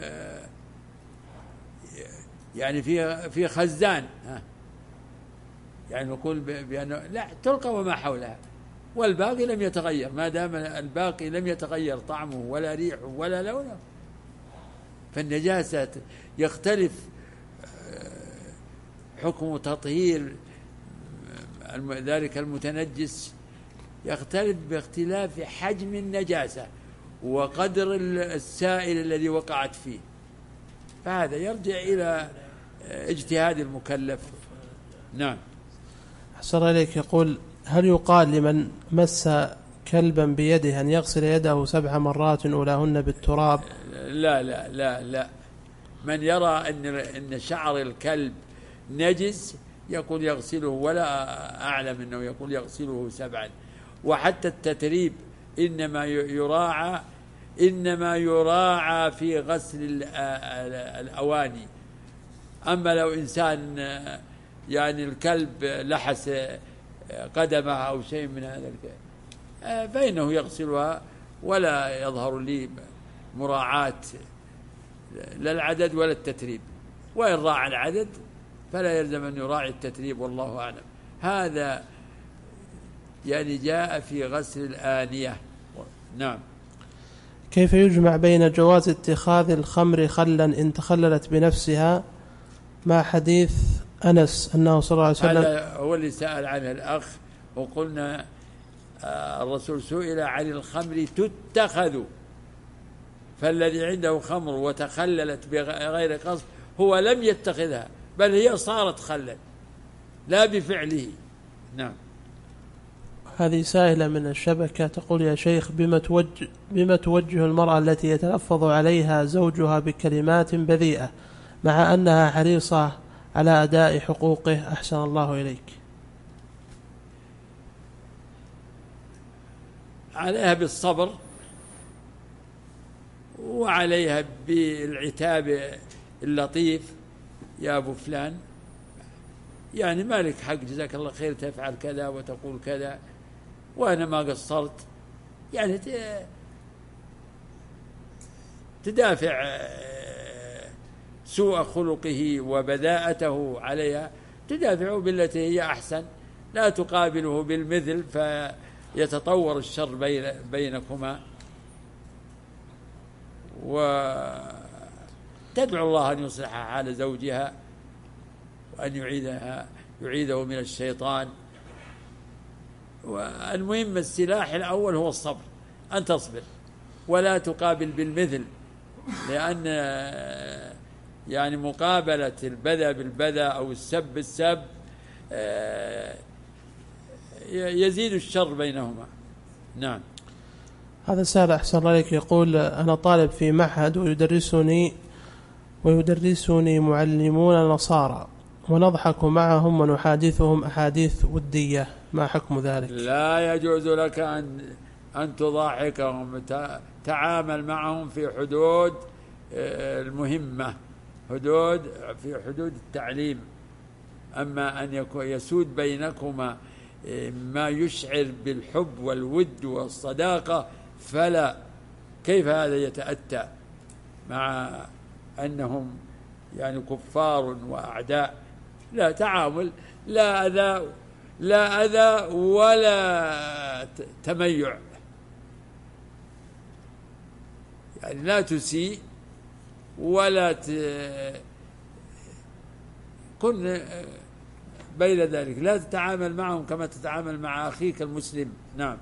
يعني في في خزان، يعني نقول بأنه لا تلقى وما حولها والباقي لم يتغير، ما دام الباقي لم يتغير طعمه ولا ريحه ولا لونه. فالنجاسة يختلف حكم تطهير ذلك المتنجس، يختلف باختلاف حجم النجاسة وقدر السائل الذي وقعت فيه، فهذا يرجع إلى اجتهاد المكلف. نعم. أحسن إليك. يقول: هل يقال لمن مس كلبا بيده أن يغسل يده سبع مرات أولاهن بالتراب؟ لا لا لا لا من يرى أن أن شعر الكلب نجس يقول يغسله، ولا أعلم أنه يقول يغسله سبعا. وحتى التتريب إنما يراعى إنما يراعى في غسل الأواني. أما لو إنسان يعني الكلب لحس قدمه أو شيء من هذا فإنه يغسلها، ولا يظهر لي مراعاة لا العدد ولا التتريب، وإن راعى العدد فلا يلزم أن يراعي التتريب، والله أعلم. هذا يعني جاء في غسل الآنية. نعم. كيف يجمع بين جواز اتخاذ الخمر خلا إن تخللت بنفسها مع حديث أنس أنه صلى الله عليه وسلم؟ هذا هو اللي سأل عنه الأخ، وقلنا الرسول سئل عن الخمر تتخذ، فالذي عنده خمر وتخللت بغير قصد هو لم يتخذها، بل هي صارت خلا لا بفعله. نعم. هذه سائلة من الشبكة تقول: يا شيخ، بما توجه, بما توجه المرأة التي يتلفظ عليها زوجها بكلمات بذيئة مع أنها حريصة على أداء حقوقه؟ أحسن الله إليك. عليها بالصبر، وعليها بالعتاب اللطيف: يا أبو فلان، يعني مالك حق، جزاك الله خير، تفعل كذا وتقول كذا وأنا ما قصرت. يعني تدافع سوء خلقه وبذاءته عليها، تدافعه بالتي هي أحسن، لا تقابله بالمثل فيتطور الشر بين بينكما. وتدعو الله أن يصلح حال زوجها وأن يعيدها يعيده من الشيطان. والمهم السلاح الأول هو الصبر، أن تصبر ولا تقابل بالمثل، لأن يعني مقابلة البذا بالبذا أو السب بالسب يزيد الشر بينهما. نعم. هذا سهل أحسن عليك. يقول: أنا طالب في معهد ويدرسني ويدرسني معلمون نصارى، ونضحك معهم ونحادثهم أحاديث ودية، ما حكم ذلك؟ لا يجوز لك أن أن تضاحكهم، تعامل معهم في حدود المهمة، حدود في حدود التعليم. أما أن يكون يسود بينكما ما يشعر بالحب والود والصداقة فلا. كيف هذا يتأتى مع أنهم يعني كفار وأعداء؟ لا، تعامل، لا أذى لا أذى ولا تميع، يعني لا تسيء ولا ت... كن بين ذلك، لا تتعامل معهم كما تتعامل مع أخيك المسلم. نعم.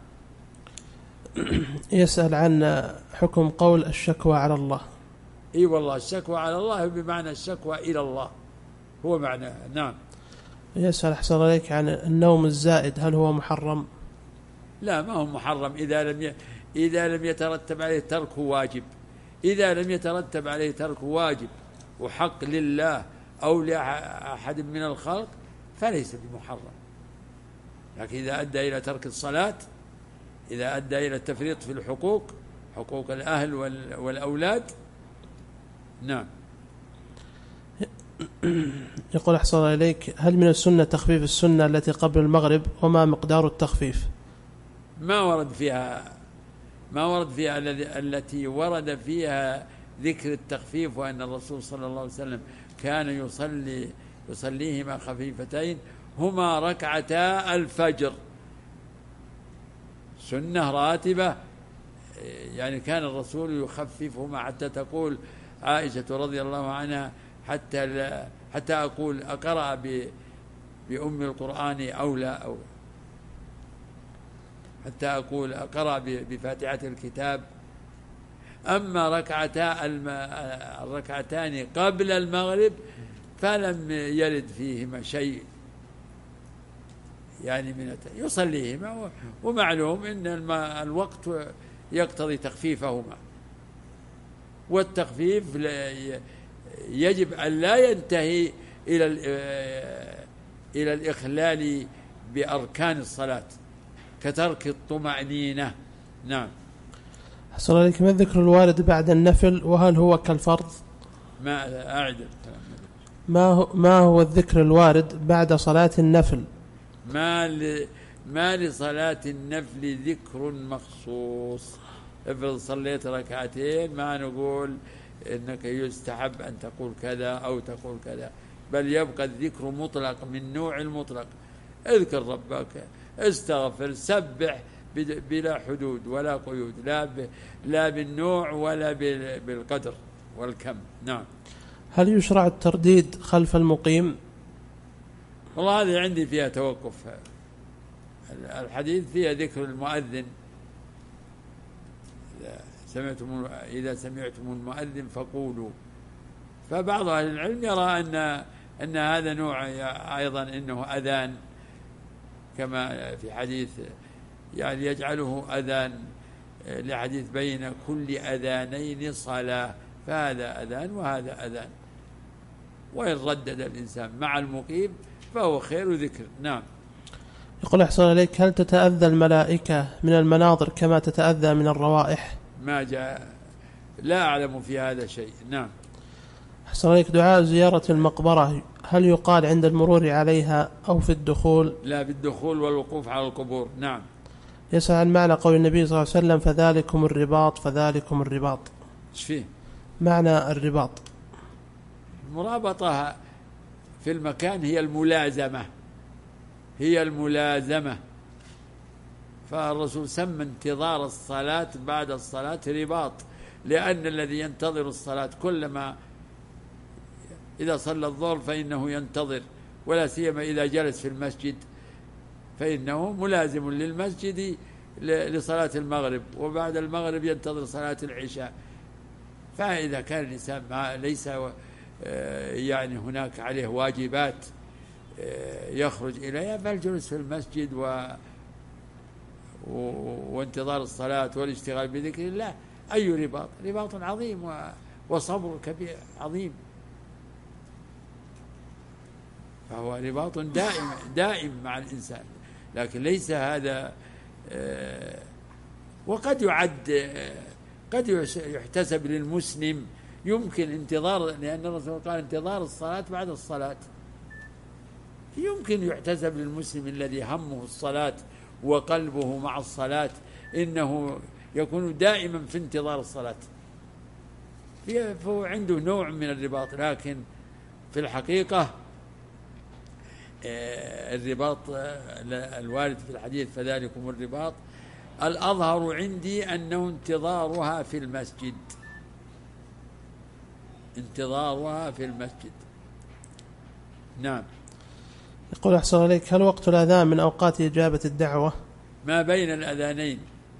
يسأل عن حكم قول الشكوى على الله. اي والله، الشكوى على الله بمعنى الشكوى إلى الله، هو معنى. نعم. يسأل أحسن عليك عن النوم الزائد، هل هو محرم؟ لا، ما هو محرم إذا لم ي... إذا لم يترتب عليه ترك واجب. إذا لم يترتب عليه ترك واجب وحق لله أو لأحد من الخلق فليس بمحرم. لكن إذا أدى إلى ترك الصلاة، إذا أدى إلى التفريط في الحقوق، حقوق الأهل والأولاد. نعم. يقول أحسن الله إليك، هل من السنة تخفيف السنة التي قبل المغرب، وما مقدار التخفيف؟ ما ورد فيها ما ورد فيها التي ورد فيها ذكر التخفيف، وأن الرسول صلى الله عليه وسلم كان يصلي يصليهما خفيفتين، هما ركعتا الفجر، سنة راتبة، يعني كان الرسول يخففهما حتى تقول عائشة رضي الله عنها حتى حتى أقول أقرأ بأم القرآن أو لا، أو حتى أقول أقرأ بفاتحة الكتاب. أما ركعتا الركعتان قبل المغرب فلم يرد فيهما شيء، يعني من يصليهما، ومعلوم أن الوقت يقتضي تخفيفهما، والتخفيف يجب أن لا ينتهي إلى إلى الإخلال بأركان الصلاة كترك الطمأنينة. نعم. أحسن عليك، ما الذكر الوارد بعد النفل، وهل هو كالفرض؟ ما أعد ما هو ما هو الذكر الوارد بعد صلاة النفل؟ ما ل... ما لصلاة النفل ذكر مخصوص. افرض صليت ركعتين ما نقول إنك يستحب أن تقول كذا أو تقول كذا، بل يبقى الذكر مطلق من نوع المطلق. اذكر ربك، استغفر، سبح بلا حدود ولا قيود، لا ب... لا بالنوع ولا بالقدر والكم. نعم. هل يشرع الترديد خلف المقيم؟ والله هذه عندي فيها توقف. الحديث فيها ذكر المؤذن، سمعتم إذا سمعتم المؤذن فقولوا، فبعض أهل العلم يرى أن أن هذا نوع أيضا إنه أذان، كما في حديث يعني يجعله أذان لحديث بين كل أذانين صلاة، فهذا أذان وهذا أذان، وإن ردد الإنسان مع المقيم فهو خير ذكر. نعم. يقول أحسن عليك، هل تتأذى الملائكة من المناظر كما تتأذى من الروائح؟ ما جاء، لا أعلم في هذا شيء. نعم. أحسن عليك، دعاء زيارة المقبرة هل يقال عند المرور عليها أو في الدخول؟ لا، بالدخول والوقوف على القبور. نعم. يسأل عن معنى قول النبي صلى الله عليه وسلم فذلكم الرباط فذلكم الرباط. ايش فيه؟ معنى الرباط المرابطة في المكان هي الملازمة، هي الملازمة. فالرسول سمى انتظار الصلاة بعد الصلاة رباط، لأن الذي ينتظر الصلاة كلما إذا صلى الظهر فإنه ينتظر، ولا سيما إذا جلس في المسجد فإنه ملازم للمسجد لصلاة المغرب، وبعد المغرب ينتظر صلاة العشاء. فإذا كان الإنسان ليس يعني هناك عليه واجبات يخرج إليها، فالجلوس في المسجد و... و... وانتظار الصلاة والاشتغال بذكر الله أي رباط، رباط عظيم و... وصبر كبير عظيم، فهو رباط دائم دائم مع الإنسان، لكن ليس هذا. وقد يعد قد يحتسب للمسلم يمكن انتظار، لأن الرسول قال انتظار الصلاة بعد الصلاة، يمكن يحتسب للمسلم الذي همه الصلاة وقلبه مع الصلاة إنه يكون دائما في انتظار الصلاة، فهو عنده نوع من الرباط. لكن في الحقيقة الرباط الوارد في الحديث فذلكم الرباط الأظهر عندي أنه انتظارها في المسجد، انتظارها في المسجد. نعم. يقول أحسن عليك، هل وقت الأذان من أوقات إجابة الدعوة؟ ما بين الأذانين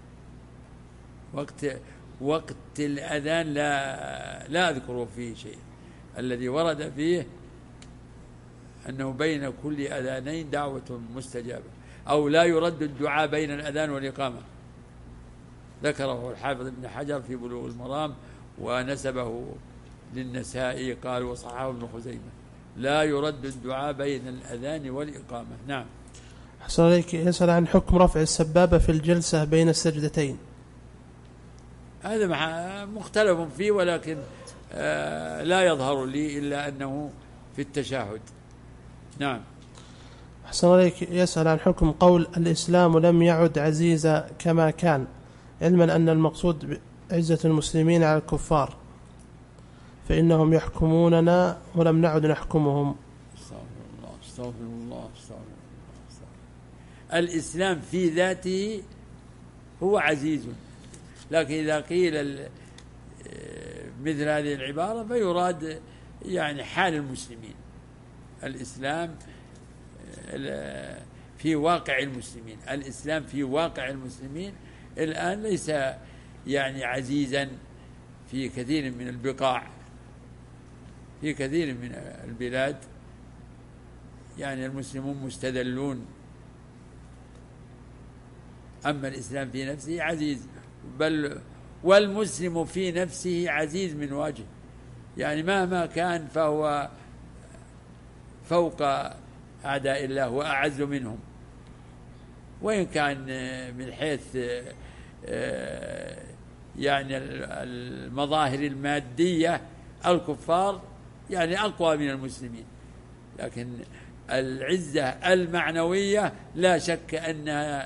وقت وقت الأذان لا لا أذكر فيه شيء. الذي ورد فيه أنه بين كل أذانين دعوة مستجابة، أو لا يرد الدعاء بين الأذان والإقامة، ذكره الحافظ ابن حجر في بلوغ المرام ونسبه للنسائي قال وصححه ابن خزيمة، لا يرد الدعاء بين الأذان والإقامة. نعم. أحسن عليك، يسأل عن حكم رفع السبابة في الجلسة بين السجدتين. هذا مختلف فيه، ولكن لا يظهر لي إلا أنه في التشهد. نعم. أحسن عليك. يسأل عن حكم قول الإسلام لم يعد عزيزا كما كان، علما أن المقصود عزة المسلمين على الكفار، فإنهم يحكموننا ولم نعد نحكمهم. استغفر الله استغفر الله استغفر الله استغفر. الإسلام في ذاته هو عزيز، لكن إذا قيل مثل هذه العبارة فيراد يعني حال المسلمين. الإسلام في واقع المسلمين، الإسلام في واقع المسلمين الآن ليس يعني عزيزا في كثير من البقاع، في كثير من البلاد يعني المسلمون مستذلون، أما الإسلام في نفسه عزيز، بل والمسلم في نفسه عزيز من وجه، يعني مهما كان فهو فوق أعداء الله وأعز منهم، وإن كان من حيث يعني المظاهر المادية الكفار يعني أقوى من المسلمين، لكن العزة المعنوية لا شك أنها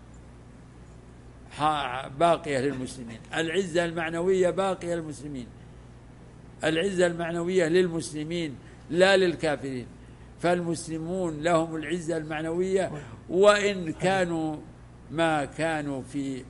باقية للمسلمين. العزة المعنوية باقية للمسلمين، العزة المعنوية للمسلمين لا للكافرين، فالمسلمون لهم العزة المعنوية وإن كانوا ما كانوا في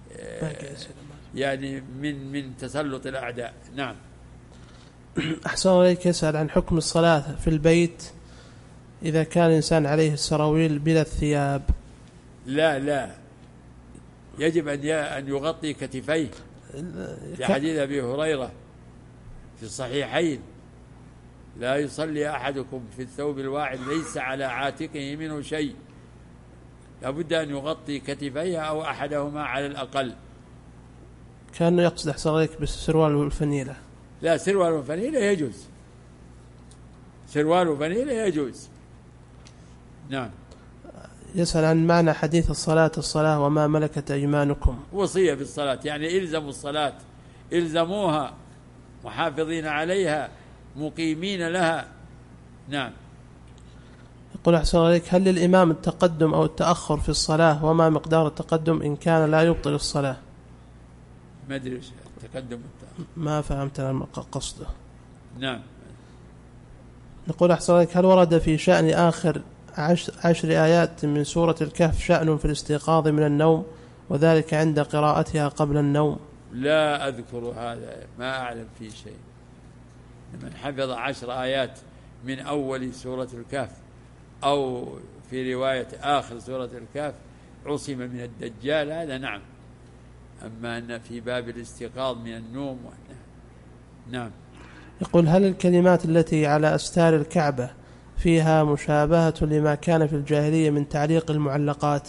يعني من من تسلط الأعداء. نعم. أحسن عليك. يسأل عن حكم الصلاة في البيت إذا كان الإنسان عليه السراويل بلا الثياب. لا لا يجب أن يغطي كتفيه، في حديث أبي هريرة في الصحيحين: لا يصلي أحدكم في الثوب الواحد ليس على عاتقه منه شيء، لابد أن يغطي كتفيه أو أحدهما على الأقل. كأنه يقصد أحسن عليك بالسروال والفنيلة. لا، سروال وفنيلة يجوز، سروال وفنيلة يجوز. نعم. يسأل عن معنى حديث الصلاة الصلاة وما ملكت أيمانكم. وصية بالصلاة، يعني إلزموا الصلاة، إلزموها محافظين عليها مقيمين لها. نعم. يقول أحسن عليك: هل للإمام التقدم أو التأخر في الصلاة؟ وما مقدار التقدم إن كان لا يبطل الصلاة؟ ما أدري إيش التقدم والتأخر، ما فهمت أنا قصده. نعم. يقول أحسن عليك: هل ورد في شأن آخر عشر, عشر آيات من سورة الكهف شأن في الاستيقاظ من النوم، وذلك عند قراءتها قبل النوم؟ لا أذكر هذا، ما أعلم فيه شيء. من حفظ عشر آيات من أول سورة الكهف أو في رواية آخر سورة الكهف عصم من الدجال، هذا نعم. أما أن في باب الاستيقاظ من النوم وأنه. نعم. يقول: هل الكلمات التي على أستار الكعبة فيها مشابهة لما كان في الجاهلية من تعليق المعلقات؟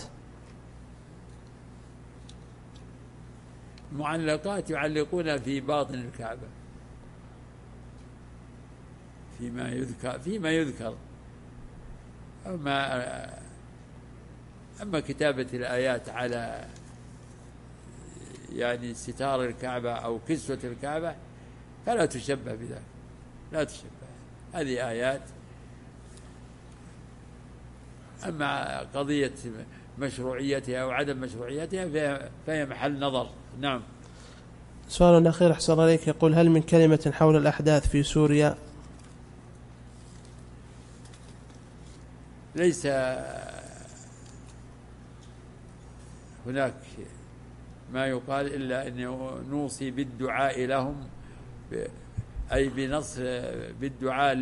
المعلقات يعلقون في باطن الكعبة فيما يذكر فيما يذكر أما أما كتابة الآيات على يعني ستار الكعبة أو كسوة الكعبة فلا تشبه بذلك، لا تشبه. هذه آيات. أما قضية مشروعيتها أو عدم مشروعيتها فهي محل نظر. نعم. سؤال أخير أحسن عليك. يقول: هل من كلمة حول الأحداث في سوريا؟ ليس هناك ما يقال إلا أنه نوصي بالدعاء لهم، أي بنصر بالدعاء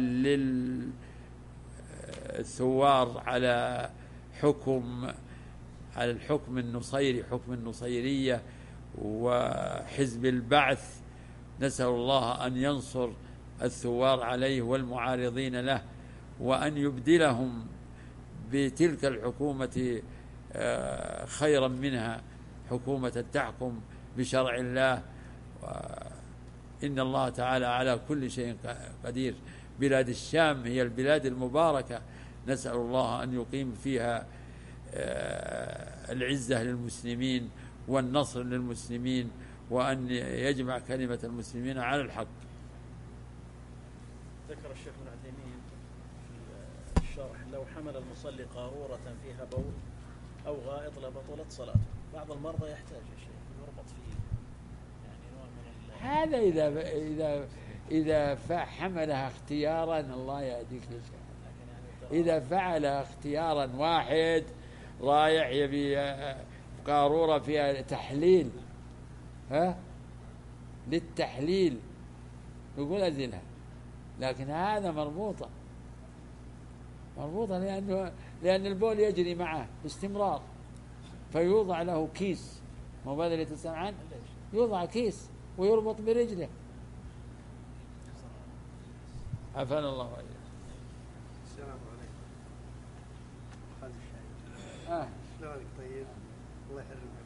للثوار على حكم على الحكم النصيري، حكم النصيرية وحزب البعث. نسأل الله أن ينصر الثوار عليه والمعارضين له، وأن يبدلهم بتلك الحكومة خيرا منها، حكومة تحكم بشرع الله. إن الله تعالى على كل شيء قدير. بلاد الشام هي البلاد المباركة، نسأل الله أن يقيم فيها العزة للمسلمين والنصر للمسلمين، وأن يجمع كلمة المسلمين على الحق. ذكر الشيخ ابن عثيمين الشرح لو حمل المصلي قارورة فيها بول أو غائط لبطلت صلاته. بعض المرضى يحتاج يا شيخ يربط فيه يعني نوع من هذا إذا إذا إذا حملها اختيارا الله يهديك يا شيخ. إذا فعل اختيارا واحد رايح يبي قارورة فيها تحليل ها للتحليل يقول أزلها، لكن هذا مربوطة مربوطة لأنه لأن البول يجري معه باستمرار، فيوضع له كيس مبادلة السمعان، يوضع كيس ويربط برجله. عفان الله وإياك. السلام عليكم. هذا الشيء. آه. شلونك طيب؟ الله يحرمك.